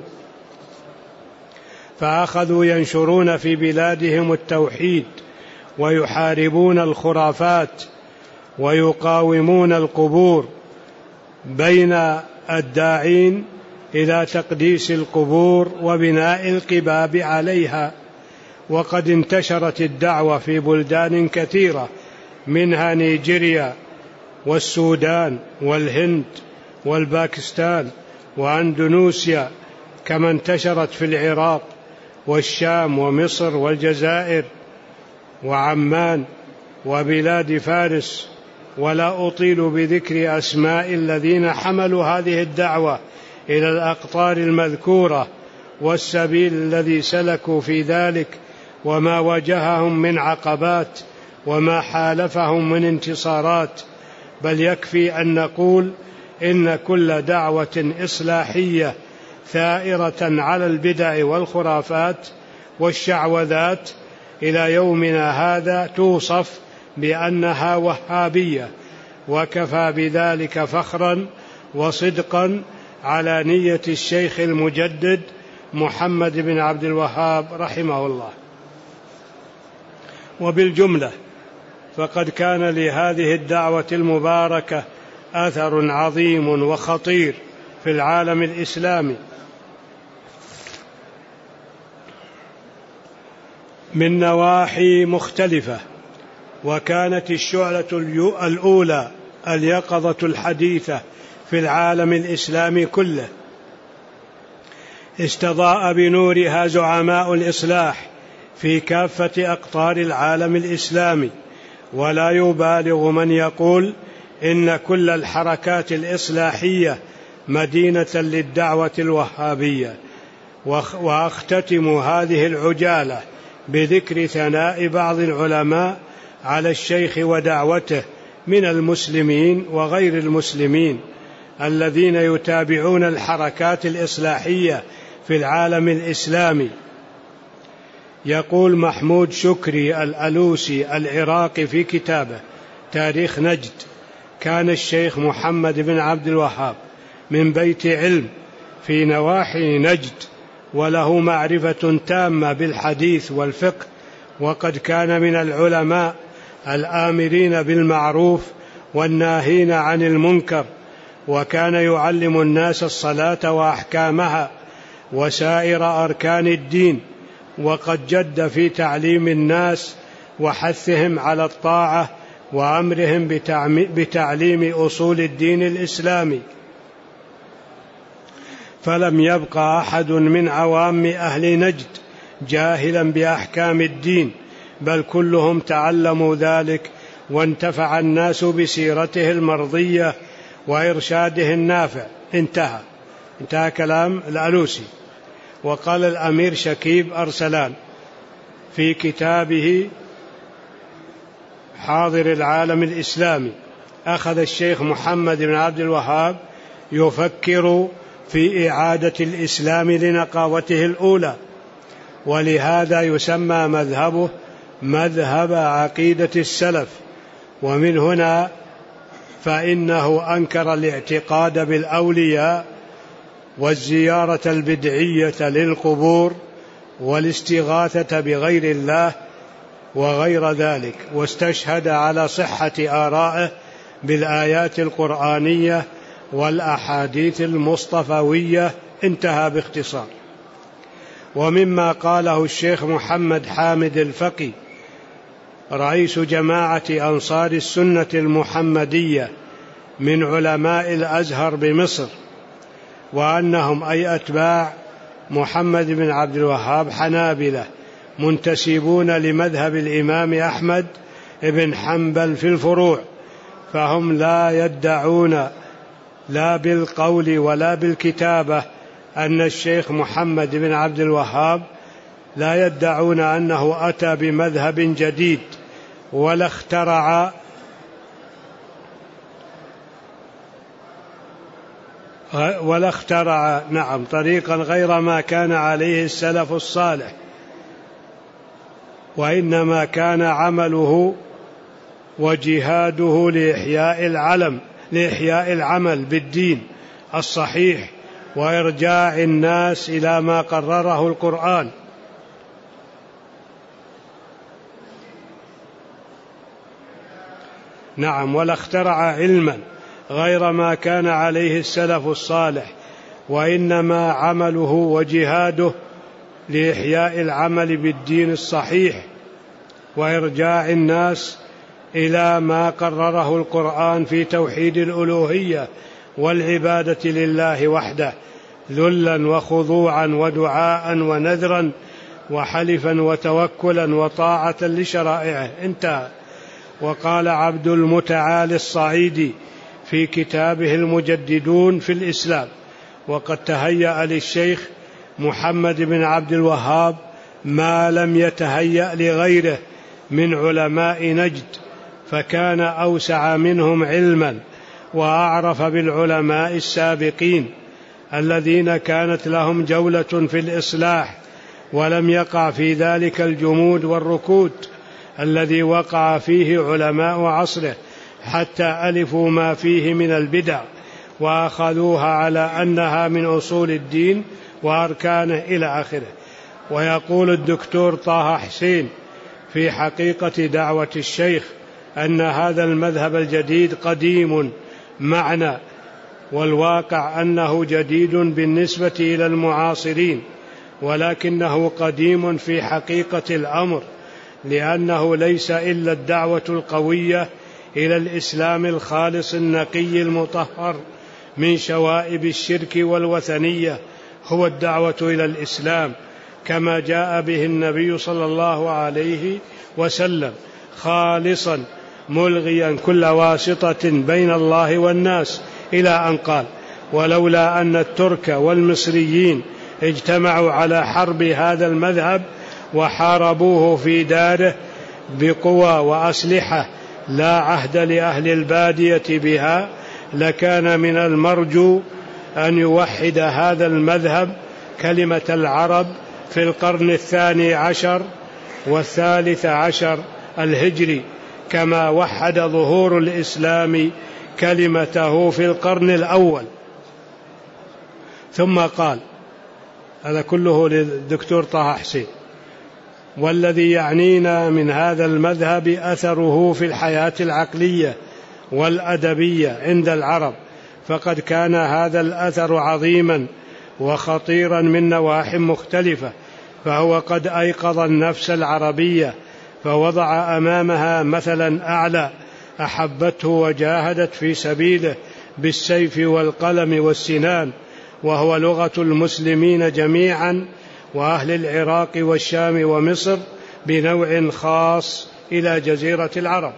فأخذوا ينشرون في بلادهم التوحيد ويحاربون الخرافات ويقاومون القبور بين الداعين إلى تقديس القبور وبناء القباب عليها. وقد انتشرت الدعوة في بلدان كثيرة، منها نيجيريا والسودان والهند والباكستان وأندونيسيا، كما انتشرت في العراق والشام ومصر والجزائر وعمان وبلاد فارس. ولا أطيل بذكر أسماء الذين حملوا هذه الدعوة إلى الأقطار المذكورة والسبيل الذي سلكوا في ذلك وما واجههم من عقبات وما حالفهم من انتصارات، بل يكفي أن نقول إن كل دعوة إصلاحية ثائرة على البدع والخرافات والشعوذات إلى يومنا هذا توصف بأنها وهابية، وكفى بذلك فخرا وصدقا على نية الشيخ المجدد محمد بن عبد الوهاب رحمه الله. وبالجملة فقد كان لهذه الدعوة المباركة أثر عظيم وخطير في العالم الإسلامي من نواحي مختلفة، وكانت الشعلة الأولى اليقظة الحديثة في العالم الإسلامي كله، استضاء بنورها زعماء الإصلاح في كافة أقطار العالم الإسلامي، ولا يبالغ من يقول إن كل الحركات الإصلاحية مدينة للدعوة الوهابية. وأختتم هذه العجالة بذكر ثناء بعض العلماء على الشيخ ودعوته من المسلمين وغير المسلمين الذين يتابعون الحركات الإصلاحية في العالم الإسلامي. يقول محمود شكري الألوسي العراقي في كتابه تاريخ نجد: كان الشيخ محمد بن عبد الوهاب من بيت علم في نواحي نجد، وله معرفة تامة بالحديث والفقه، وقد كان من العلماء الآمرين بالمعروف والناهين عن المنكر، وكان يعلم الناس الصلاة وأحكامها وسائر أركان الدين، وقد جد في تعليم الناس وحثهم على الطاعة وأمرهم بتعليم أصول الدين الإسلامي، فلم يبق أحد من عوام أهل نجد جاهلا بأحكام الدين، بل كلهم تعلموا ذلك، وانتفع الناس بسيرته المرضية وإرشاده النافع. انتهى انتهى كلام الألوسي. وقال الأمير شكيب أرسلان في كتابه حاضر العالم الإسلامي: أخذ الشيخ محمد بن عبد الوهاب يفكر في إعادة الإسلام لنقاوته الأولى، ولهذا يسمى مذهبه مذهب عقيدة السلف. ومن هنا فإنه أنكر الاعتقاد بالأولياء والزيارة البدعية للقبور والاستغاثة بغير الله وغير ذلك، واستشهد على صحة آرائه بالآيات القرآنية والأحاديث المصطفوية. انتهى باختصار. ومما قاله الشيخ محمد حامد الفقي رئيس جماعة أنصار السنة المحمدية من علماء الأزهر بمصر، وأنهم أي أتباع محمد بن عبد الوهاب حنابلة منتسبون لمذهب الإمام أحمد بن حنبل في الفروع، فهم لا يدعون لا بالقول ولا بالكتابة أن الشيخ محمد بن عبد الوهاب لا يدعون أنه أتى بمذهب جديد ولا اخترع ولا اخترع نعم طريقا غير ما كان عليه السلف الصالح، وإنما كان عمله وجهاده لإحياء العلم لإحياء العمل بالدين الصحيح وإرجاع الناس إلى ما قرره القرآن. نعم، ولا اخترع علما غير ما كان عليه السلف الصالح، وإنما عمله وجهاده لإحياء العمل بالدين الصحيح وإرجاع الناس إلى ما قرره القرآن في توحيد الألوهية والعبادة لله وحده، ذلا وخضوعا ودعاء ونذرا وحلفا وتوكلا وطاعة لشرائعه. انتهى. وقال عبد المتعالي الصعيدي في كتابه المجددون في الإسلام: وقد تهيأ للشيخ محمد بن عبد الوهاب ما لم يتهيأ لغيره من علماء نجد، فكان أوسع منهم علما وأعرف بالعلماء السابقين الذين كانت لهم جولة في الإصلاح، ولم يقع في ذلك الجمود والركود الذي وقع فيه علماء عصره، حتى ألفوا ما فيه من البدع وأخذوها على أنها من أصول الدين وأركانه إلى آخره. ويقول الدكتور طه حسين في حقيقة دعوة الشيخ أن هذا المذهب الجديد قديم معنى، والواقع أنه جديد بالنسبة إلى المعاصرين، ولكنه قديم في حقيقة الأمر، لأنه ليس إلا الدعوة القوية إلى الإسلام الخالص النقي المطهر من شوائب الشرك والوثنية، هو الدعوة إلى الإسلام كما جاء به النبي صلى الله عليه وسلم، خالصا ملغيا كل واسطة بين الله والناس، إلى أن قال: ولولا أن الترك والمصريين اجتمعوا على حرب هذا المذهب وحاربوه في داره بقوى وأسلحة لا عهد لأهل البادية بها، لكان من المرجو أن يوحد هذا المذهب كلمة العرب في القرن الثاني عشر والثالث عشر الهجري، كما وحد ظهور الإسلام كلمته في القرن الأول. ثم قال، هذا كله للدكتور طه حسين: والذي يعنينا من هذا المذهب أثره في الحياة العقلية والأدبية عند العرب، فقد كان هذا الأثر عظيما وخطيرا من نواحي مختلفة، فهو قد أيقظ النفس العربية فوضع أمامها مثلا أعلى أحبته وجاهدت في سبيله بالسيف والقلم والسنان، وهو لغة المسلمين جميعا وأهل العراق والشام ومصر بنوع خاص إلى جزيرة العرب.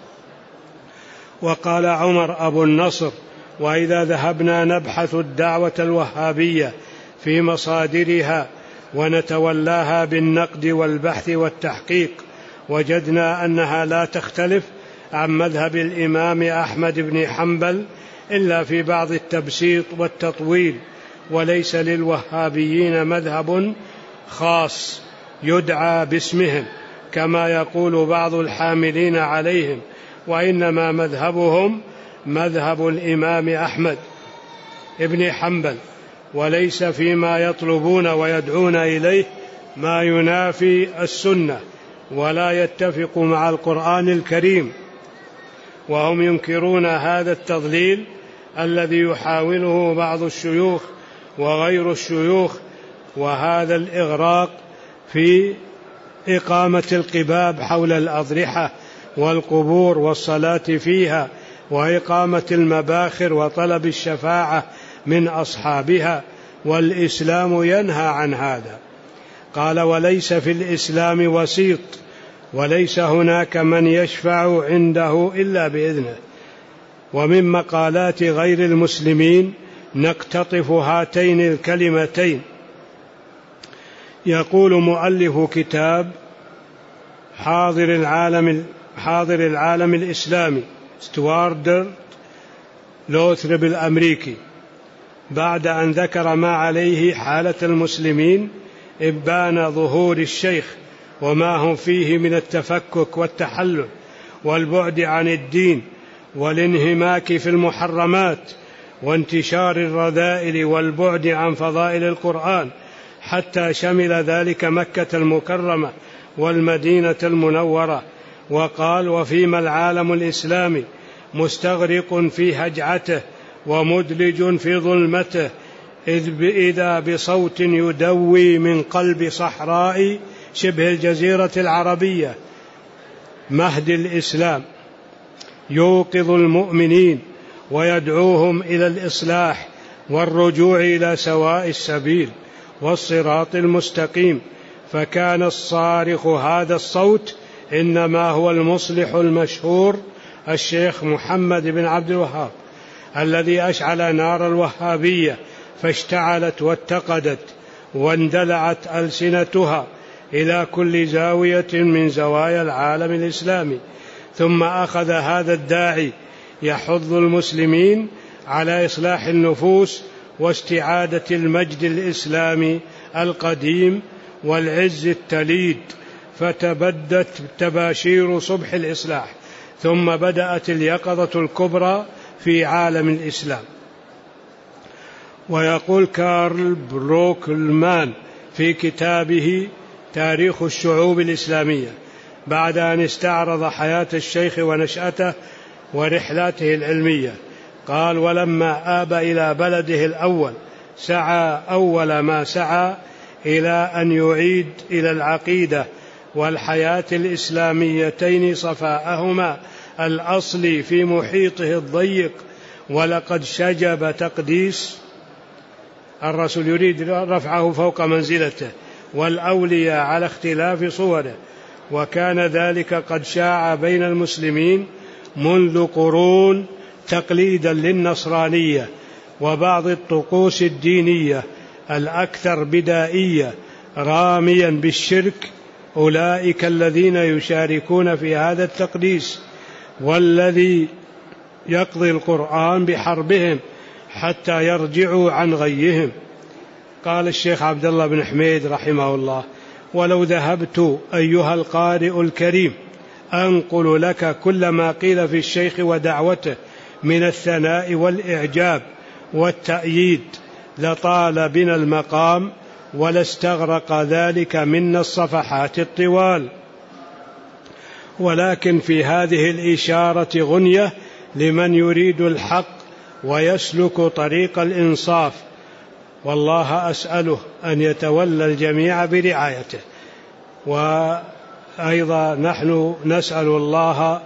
وقال عمر أبو النصر: وإذا ذهبنا نبحث الدعوة الوهابية في مصادرها ونتولاها بالنقد والبحث والتحقيق، وجدنا أنها لا تختلف عن مذهب الإمام أحمد بن حنبل إلا في بعض التبسيط والتطويل، وليس للوهابيين مذهب خاص يدعى باسمهم كما يقول بعض الحاملين عليهم، وإنما مذهبهم مذهب الإمام أحمد بن حنبل، وليس فيما يطلبون ويدعون إليه ما ينافي السنة ولا يتفق مع القرآن الكريم. وهم ينكرون هذا التضليل الذي يحاوله بعض الشيوخ وغير الشيوخ، وهذا الإغراق في إقامة القباب حول الأضرحة والقبور والصلاة فيها، وإقامة المباخر وطلب الشفاعة من أصحابها، والإسلام ينهى عن هذا. قال: وليس في الإسلام وسيط، وليس هناك من يشفع عنده إلا بإذنه. ومن مقالات غير المسلمين نقتطف هاتين الكلمتين. يقول مؤلف كتاب حاضر العالم حاضر العالم الإسلامي ستوارد لوثرب الأمريكي، بعد أن ذكر ما عليه حالة المسلمين إبان ظهور الشيخ وما هم فيه من التفكك والتحلل والبعد عن الدين والانهماك في المحرمات وانتشار الرذائل والبعد عن فضائل القرآن، حتى شمل ذلك مكة المكرمة والمدينة المنورة. وقال: وفيما العالم الإسلامي مستغرق في هجعته ومدلج في ظلمته، إذا بصوت يدوي من قلب صحراء شبه الجزيرة العربية مهد الإسلام، يوقظ المؤمنين ويدعوهم إلى الإصلاح والرجوع إلى سواء السبيل والصراط المستقيم. فكان الصارخ هذا الصوت إنما هو المصلح المشهور الشيخ محمد بن عبد الوهاب، الذي أشعل نار الوهابية فاشتعلت واتقدت واندلعت ألسنتها إلى كل زاوية من زوايا العالم الإسلامي. ثم أخذ هذا الداعي يحض المسلمين على إصلاح النفوس واستعادة المجد الإسلامي القديم والعز التليد، فتبدت تباشير صبح الإصلاح، ثم بدأت اليقظة الكبرى في عالم الإسلام. ويقول كارل بروكلمان في كتابه تاريخ الشعوب الإسلامية بعد أن استعرض حياة الشيخ ونشأته ورحلاته العلمية، قال: ولما آب إلى بلده الأول سعى أول ما سعى إلى أن يعيد إلى العقيدة والحياة الإسلاميتين صفاءهما الأصلي في محيطه الضيق، ولقد شجب تقديس الرسول، يريد رفعه فوق منزلته، والأولياء على اختلاف صوره، وكان ذلك قد شاع بين المسلمين منذ قرون تقليدا للنصرانية وبعض الطقوس الدينية الأكثر بدائية راميا بالشرك أولئك الذين يشاركون في هذا التقديس، والذي يقضي القرآن بحربهم حتى يرجعوا عن غيهم. قال الشيخ عبد الله بن حميد رحمه الله: ولو ذهبت أيها القارئ الكريم أنقل لك كل ما قيل في الشيخ ودعوته من الثناء والإعجاب والتأييد لطال بنا المقام ولاستغرق ذلك منا الصفحات الطوال، ولكن في هذه الإشارة غنية لمن يريد الحق ويسلك طريق الإنصاف، والله أسأله أن يتولى الجميع برعايته. وأيضا نحن نسأل الله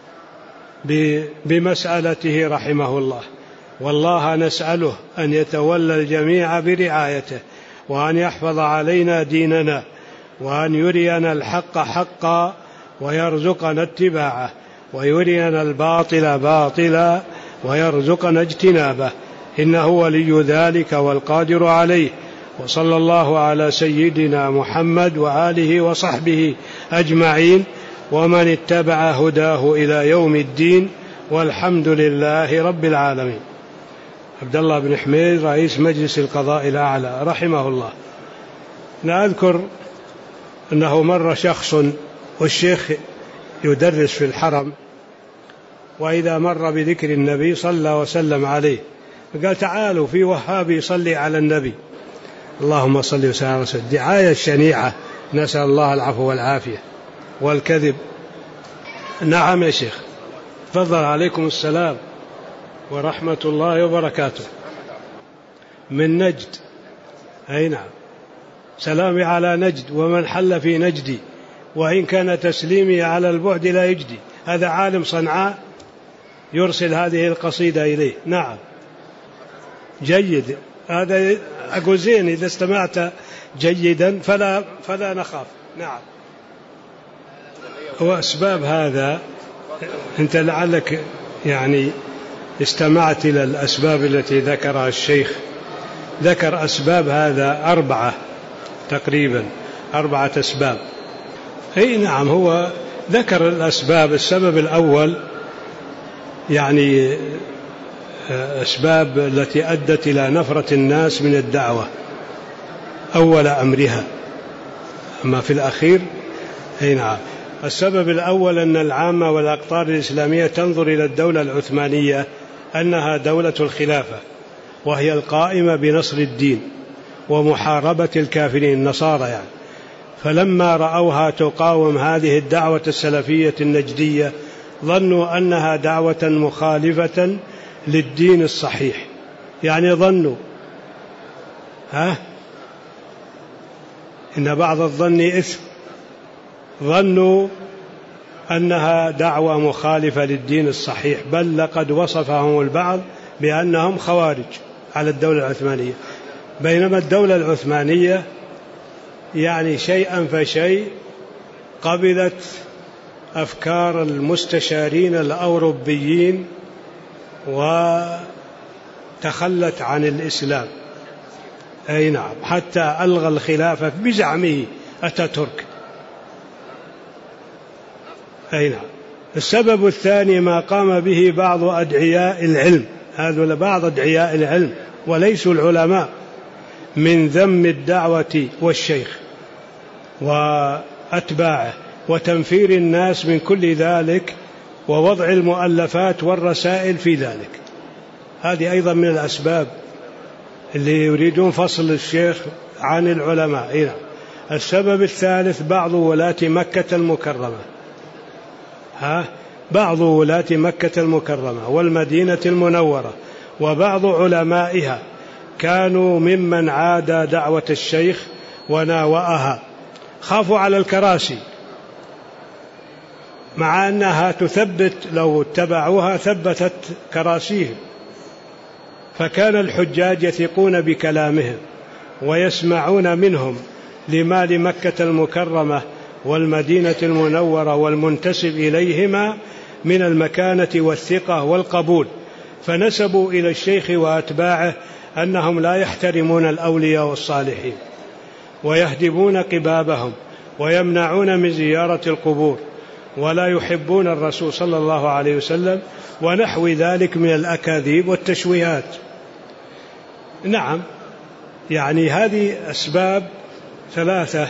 بمسألته رحمه الله، والله نسأله أن يتولى الجميع برعايته، وأن يحفظ علينا ديننا، وأن يرينا الحق حقا ويرزقنا اتباعه، ويرينا الباطل باطلا ويرزقنا اجتنابه، إنه ولي ذلك والقادر عليه. وصلى الله على سيدنا محمد وآله وصحبه أجمعين، ومن اتبع هداه إلى يوم الدين، والحمد لله رب العالمين. عبد الله بن حميد رئيس مجلس القضاء الأعلى رحمه الله. نذكر أنه مر شخص والشيخ يدرس في الحرم، وإذا مر بذكر النبي صلى وسلم عليه فقال: تعالوا في وهابي يصلي على النبي، اللهم صل وسلم على رسول. دعاية شنيعة، نسأل الله العفو والعافية والكذب. نعم يا شيخ، تفضل. عليكم السلام ورحمة الله وبركاته. من نجد. أي نعم، سلامي على نجد ومن حل في نجدي، وإن كان تسليمي على البعد لا يجدي. هذا عالم صنعاء يرسل هذه القصيدة إليه. نعم، جيد. هذا أقول زين، إذا استمعت جيدا فلا, فلا نخاف. نعم. وأسباب هذا أنت لعلك يعني استمعت إلى الأسباب التي ذكرها الشيخ. ذكر أسباب هذا أربعة تقريبا، أربعة أسباب. أي نعم، هو ذكر الأسباب. السبب الأول يعني أسباب التي أدت إلى نفرة الناس من الدعوة أول أمرها، أما في الأخير. أي نعم. السبب الأول أن العامة والأقطار الإسلامية تنظر إلى الدولة العثمانية أنها دولة الخلافة، وهي القائمة بنصر الدين ومحاربة الكافرين النصارى يعني. فلما رأوها تقاوم هذه الدعوة السلفية النجدية ظنوا أنها دعوة مخالفة للدين الصحيح، يعني ظنوا ها إن بعض الظن إثم، ظنوا أنها دعوة مخالفة للدين الصحيح، بل لقد وصفهم البعض بأنهم خوارج على الدولة العثمانية. بينما الدولة العثمانية يعني شيئا فشيء قبلت أفكار المستشارين الأوروبيين وتخلت عن الإسلام. أي نعم، حتى ألغى الخلافة بزعمه أتاتورك. أي نعم. السبب الثاني ما قام به بعض أدعياء العلم، هذول بعض أدعياء العلم وليسوا العلماء، من ذم الدعوة والشيخ وأتباعه وتنفير الناس من كل ذلك، ووضع المؤلفات والرسائل في ذلك. هذه أيضا من الأسباب. اللي يريدون فصل الشيخ عن العلماء. إيه. السبب الثالث بعض ولاة مكة المكرمة، ها بعض ولاة مكة المكرمة والمدينة المنورة وبعض علمائها كانوا ممن عادى دعوة الشيخ وناوأها، خافوا على الكراسي مع أنها تثبت، لو اتبعوها ثبتت كراسيهم، فكان الحجاج يثقون بكلامهم ويسمعون منهم لما لمكة المكرمة والمدينة المنورة والمنتسب إليهما من المكانة والثقة والقبول، فنسبوا إلى الشيخ وأتباعه أنهم لا يحترمون الأولياء والصالحين ويهدمون قبابهم ويمنعون من زيارة القبور ولا يحبون الرسول صلى الله عليه وسلم ونحو ذلك من الأكاذيب والتشويهات. نعم، يعني هذه أسباب ثلاثة،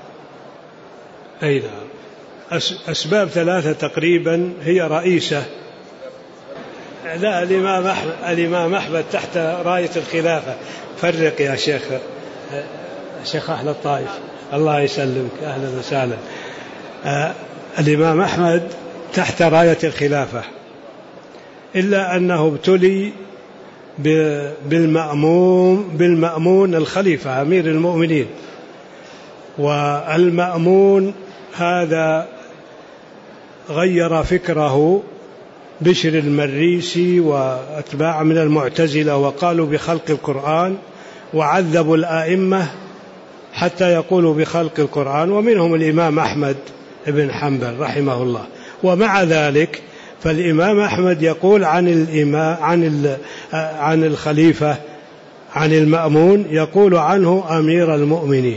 أي نعم، أسباب ثلاثة تقريبا هي رئيسة. لا، الإمام أحمد, الإمام أحمد تحت راية الخلافة. فرق يا شيخ، شيخ أهل الطائف، الله يسلمك، أهلا وسهلا. آه الإمام أحمد تحت راية الخلافة، إلا أنه ابتلي بالمأمون, بالمأمون الخليفة أمير المؤمنين، والمأمون هذا غير فكره بشر المريسي وأتباع من المعتزلة وقالوا بخلق القرآن، وعذبوا الآئمة حتى يقولوا بخلق القرآن، ومنهم الإمام أحمد بن حنبل رحمه الله. ومع ذلك فالإمام أحمد يقول عن الإمام عن عن الخليفة عن المأمون، يقول عنه أمير المؤمنين.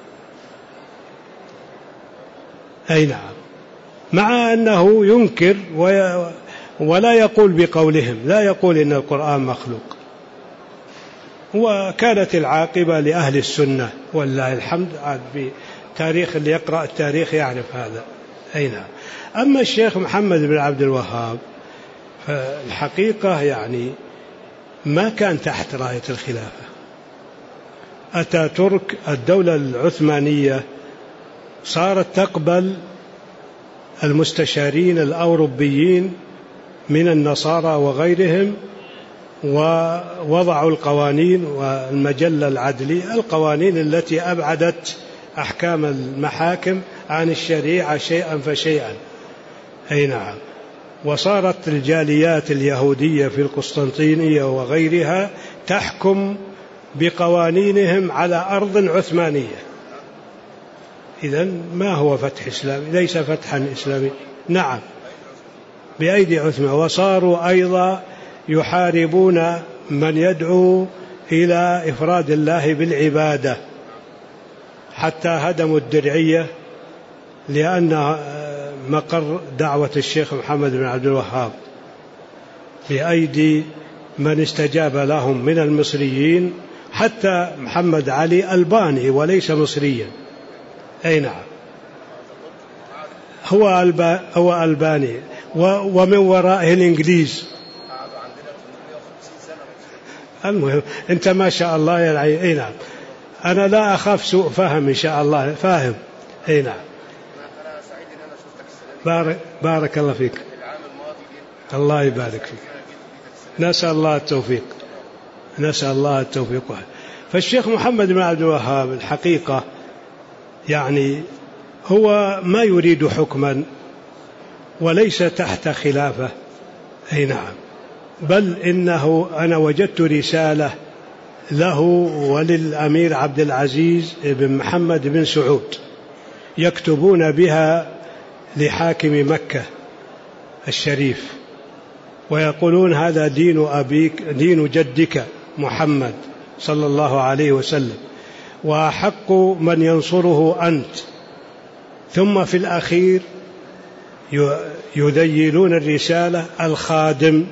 أي نعم، مع أنه ينكر ولا يقول بقولهم، لا يقول إن القرآن مخلوق. وكانت العاقبة لأهل السنة والله الحمد، عاد بتاريخ اللي يقرأ التاريخ يعرف هذا. أي نعم. أما الشيخ محمد بن عبد الوهاب فالحقيقة يعني ما كان تحت راية الخلافة. أتاتورك الدولة العثمانية صارت تقبل المستشارين الأوروبيين من النصارى وغيرهم، ووضعوا القوانين والمجلة العدلية، القوانين التي أبعدت أحكام المحاكم عن الشريعة شيئا فشيئا. أي نعم. وصارت الجاليات اليهودية في القسطنطينية وغيرها تحكم بقوانينهم على أرض عثمانية. إذن ما هو فتح إسلامي، ليس فتحا إسلامي. نعم، بأيدي عثمان. وصاروا أيضا يحاربون من يدعو إلى إفراد الله بالعبادة، حتى هدموا الدرعية لأن مقر دعوة الشيخ محمد بن عبد الوهاب بأيدي من استجاب لهم من المصريين، حتى محمد علي ألباني وليس مصريا. أي نعم، هو, ألبا هو ألباني، ومن ورائه الإنجليز. المهم أنت ما شاء الله يا العين. أي نعم، أنا لا أخاف سوء فهم إن شاء الله، فاهم. أي نعم. بارك, بارك الله فيك، الله يبارك فيك. نسأل الله التوفيق، نسأل الله التوفيق. فالشيخ محمد بن عبد الوهاب الحقيقة يعني هو ما يريد حكما وليس تحت خلافة. أي نعم، بل إنه أنا وجدت رسالة له وللأمير عبد العزيز بن محمد بن سعود يكتبون بها لحاكم مكة الشريف، ويقولون هذا دين أبيك، دين جدك محمد صلى الله عليه وسلم، وحق من ينصره أنت. ثم في الأخير يذيلون الرسالة الخادم،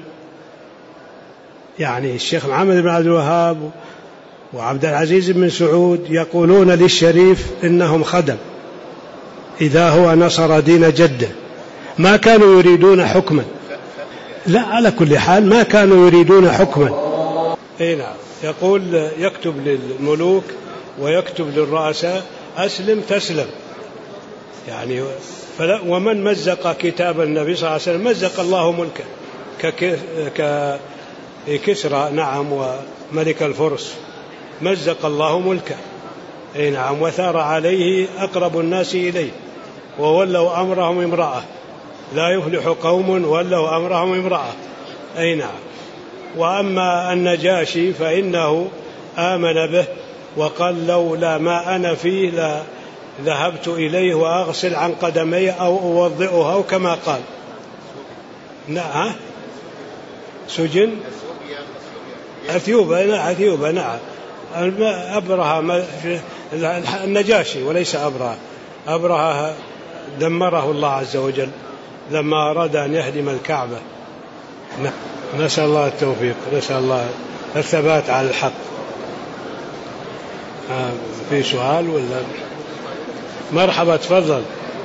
يعني الشيخ محمد بن عبد الوهاب وعبد العزيز بن سعود يقولون للشريف إنهم خدم إذا هو نصر دين جده. ما كانوا يريدون حكما، لا، على كل حال ما كانوا يريدون حكما. اي نعم، يقول يكتب للملوك ويكتب للرؤساء أسلم تسلم يعني. فلا ومن مزق كتاب النبي صلى الله عليه وسلم مزق الله ملكه ككسرى نعم وملك الفرس مزق الله ملكه أي نعم، وثار عليه أقرب الناس إليه وولوا أمرهم امرأة، لا يفلح قوم ولوا أمرهم امرأة أي نعم. وأما النجاشي فإنه آمن به وقال لولا ما أنا فيه لا ذهبت إليه وأغسل عن قدمي أو أوضئه أو كما قال. نعم سجن أثيوبة نعم أثيوبة نعم أبرهة النجاشي وليس أبرهة. أبرهة دمره الله عز وجل لما أراد أن يهدم الكعبة. نسأل الله التوفيق، نسأل الله الثبات على الحق. آه في سؤال ولا؟ مرحبا تفضل.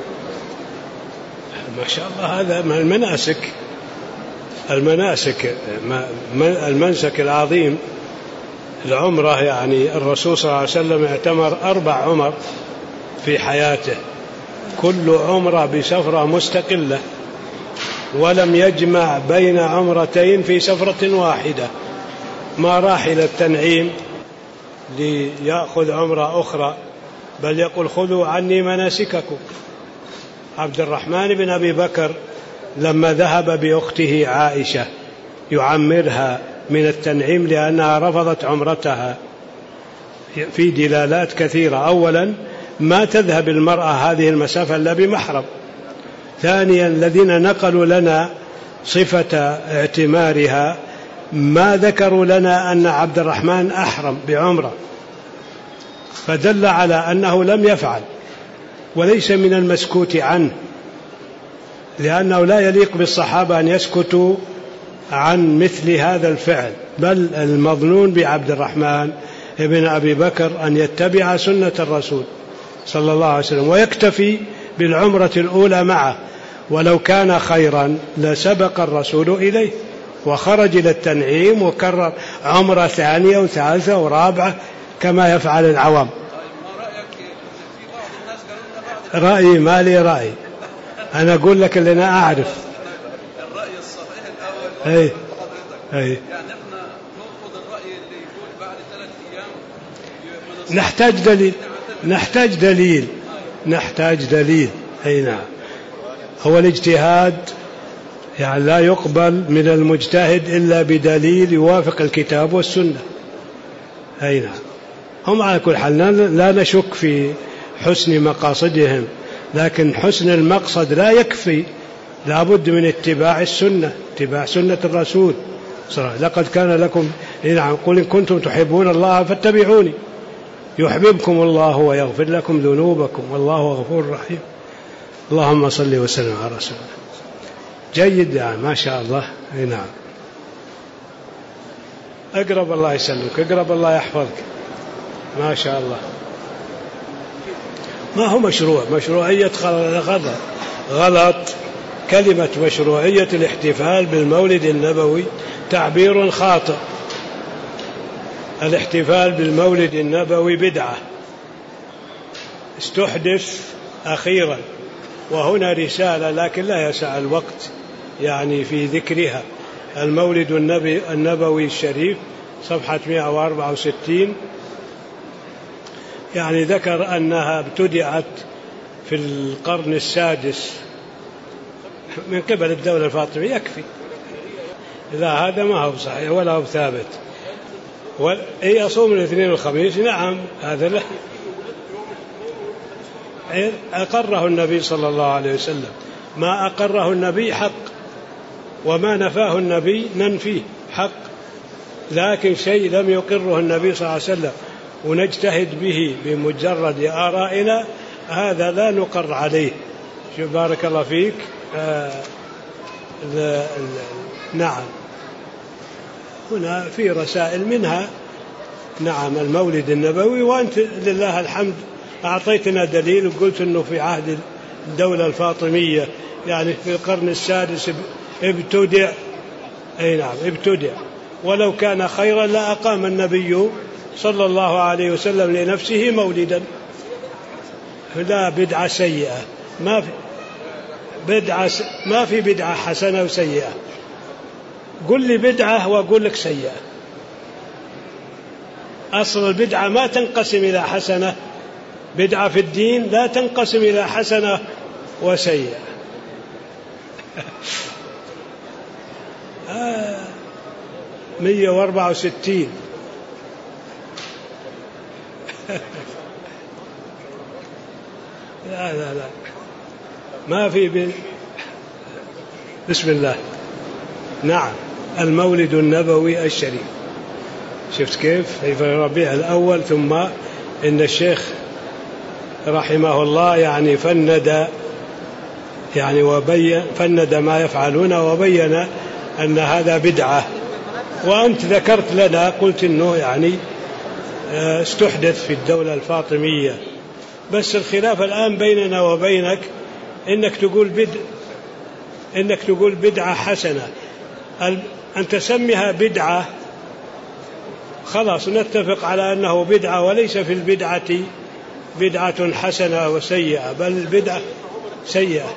ما شاء الله هذا من المناسك المناسك المنسك العظيم العمرة، يعني الرسول صلى الله عليه وسلم اعتمر أربع عمر في حياته، كل عمرة بسفرة مستقلة، ولم يجمع بين عمرتين في سفرة واحدة، ما راح إلى التنعيم ليأخذ عمرة أخرى، بل يقول خذوا عني مناسككم. عبد الرحمن بن أبي بكر لما ذهب بأخته عائشة يعمرها من التنعيم لأنها رفضت عمرتها في دلالات كثيرة. أولا ما تذهب المرأة هذه المسافة إلا بمحرم. ثانيا الذين نقلوا لنا صفة اعتمارها ما ذكروا لنا أن عبد الرحمن أحرم بعمرة، فدل على أنه لم يفعل، وليس من المسكوت عنه، لأنه لا يليق بالصحابة أن يسكتوا عن مثل هذا الفعل، بل المظنون بعبد الرحمن ابن أبي بكر أن يتبع سنة الرسول صلى الله عليه وسلم ويكتفي بالعمرة الأولى معه، ولو كان خيرا لسبق الرسول إليه وخرج إلى التنعيم وكرر عمرة ثانية وثالثة ورابعة كما يفعل العوام. رأيي ما لي رأي، أنا أقول لك اللي أنا أعرف. الرأي الصحيح الأول أي أي يعني إحنا نرفض الرأي اللي يقول بعد ثلاث أيام. نحتاج دليل نحتاج دليل نحتاج دليل أي نعم. هو الاجتهاد يعني لا يقبل من المجتهد إلا بدليل يوافق الكتاب والسنة. أي نعم. هم على كل حال لا نشك في حسن مقاصدهم، لكن حسن المقصد لا يكفي، لا بد من اتباع السنة، اتباع سنة الرسول صراحة. لقد كان لكم نعم قل إن كنتم تحبون الله فاتبعوني يحببكم الله ويغفر لكم ذنوبكم والله غفور رحيم. اللهم صل وسلم على رسول الله. جيد يعني ما شاء الله. نعم أقرب الله يسلمك، أقرب الله يحفظك ما شاء الله. ما هو مشروع مشروعية غلط غلط كلمة مشروعية الاحتفال بالمولد النبوي تعبير خاطئ. الاحتفال بالمولد النبوي بدعة استحدث أخيرا، وهنا رسالة لكن لا يسع الوقت يعني في ذكرها. المولد النبي النبوي الشريف صفحة مئة وأربعة وستين يعني ذكر أنها ابتدعت في القرن السادس من قبل الدولة الفاطمية. يكفي، لا هذا ما هو صحيح ولا هو ثابت. أي أصوم الاثنين والخميس نعم هذا له أقره النبي صلى الله عليه وسلم، ما أقره النبي حق وما نفاه النبي ننفيه حق، لكن شيء لم يقره النبي صلى الله عليه وسلم ونجتهد به بمجرد آرائنا هذا لا نقر عليه. شوف بارك الله فيك. آه ل... ل... نعم هنا في رسائل منها نعم المولد النبوي، وأنت لله الحمد أعطيتنا دليل وقلت أنه في عهد الدولة الفاطمية يعني في القرن السادس ابتدع. أي نعم ابتدع ولو كان خيرا لأقام النبي صلى الله عليه وسلم لنفسه مولدا. لا بدعة سيئة، ما في بدعة ما في بدعة حسنة وسيئة. قل لي بدعة وأقول لك سيئة. أصل البدعة ما تنقسم إلى حسنة، بدعة في الدين لا تنقسم إلى حسنة وسيئة. آه مية وأربعة وستين. لا لا لا ما في ب... بسم الله. نعم المولد النبوي الشريف. شفت كيف في ربيع الأول، ثم إن الشيخ رحمه الله يعني فند يعني وبين فند ما يفعلون وبين أن هذا بدعة. وأنت ذكرت لنا قلت إنه يعني استحدث في الدولة الفاطمية، بس الخلاف الآن بيننا وبينك إنك تقول بد إنك تقول بدعة حسنة. أن تسميها بدعة خلاص نتفق على أنه بدعة، وليس في البدعة بدعة حسنة وسيئة، بل البدعة سيئة.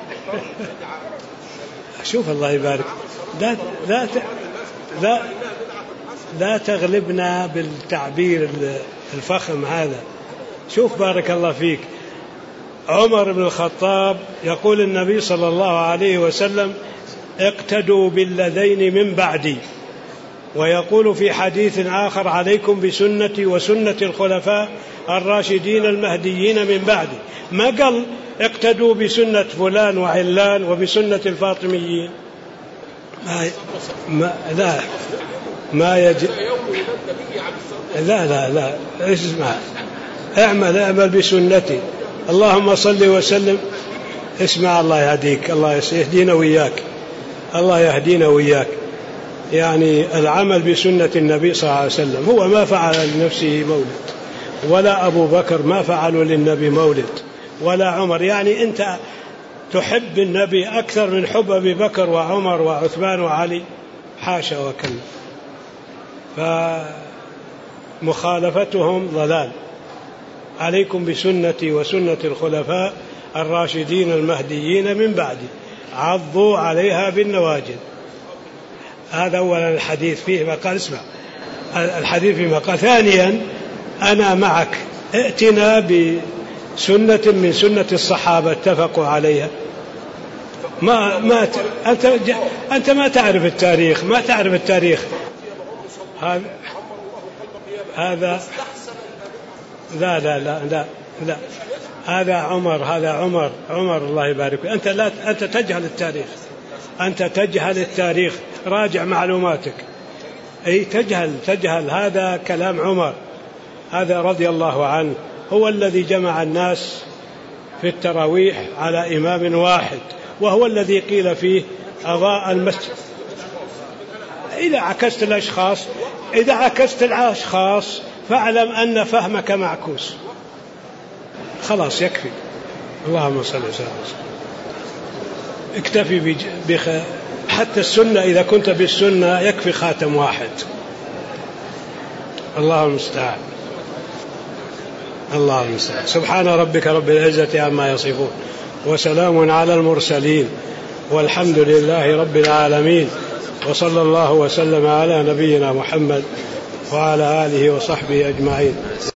شوف الله يبارك، لا لا لا لا تغلبنا بالتعبير الفخم هذا. شوف بارك الله فيك، عمر بن الخطاب يقول النبي صلى الله عليه وسلم اقتدوا بالذين من بعدي، ويقول في حديث آخر عليكم بسنتي وسنة الخلفاء الراشدين المهديين من بعدي. ما قال اقتدوا بسنة فلان وعلان وبسنة الفاطميين. ما ما لا ما يجب لا لا لا اسمع، اعمل اعمل بسنتي. اللهم صل وسلم. اسمع الله يهديك، الله يهدينا وياك، الله يهدينا وياك. يعني العمل بسنة النبي صلى الله عليه وسلم. هو ما فعل لنفسه مولد، ولا أبو بكر ما فعلوا للنبي مولد، ولا عمر. يعني أنت تحب النبي أكثر من حب أبي بكر وعمر وعثمان وعلي؟ حاشا وكلا. فمخالفتهم ضلال. عليكم بسنتي وسنة الخلفاء الراشدين المهديين من بعدي عضوا عليها بالنواجذ. هذا أولا الحديث فيه مقال. اسمع الحديث فيه مقال. ثانيا أنا معك، ائتنا بسنة من سنة الصحابة اتفقوا عليها. ما ما أنت أنت ما تعرف التاريخ، ما تعرف التاريخ. هذا هذا لا لا لا لا لا هذا عمر، هذا عمر عمر الله يبارك. أنت لا أنت تجهل التاريخ، أنت تجهل التاريخ. راجع معلوماتك. أي تجهل تجهل هذا كلام عمر، هذا رضي الله عنه هو الذي جمع الناس في التراويح على إمام واحد، وهو الذي قيل فيه أضاء المسجد. إذا عكست الأشخاص إذا عكست الأشخاص فاعلم أن فهمك معكوس. خلاص يكفي. اللهم صل وسلم. اكتفي بخ... حتى السنة إذا كنت بالسنة يكفي خاتم واحد. الله المستعان. الله المستعان. سبحان ربك رب العزة عما يصفون، وسلام على المرسلين، والحمد لله رب العالمين، وصلى الله وسلم على نبينا محمد وعلى آله وصحبه أجمعين.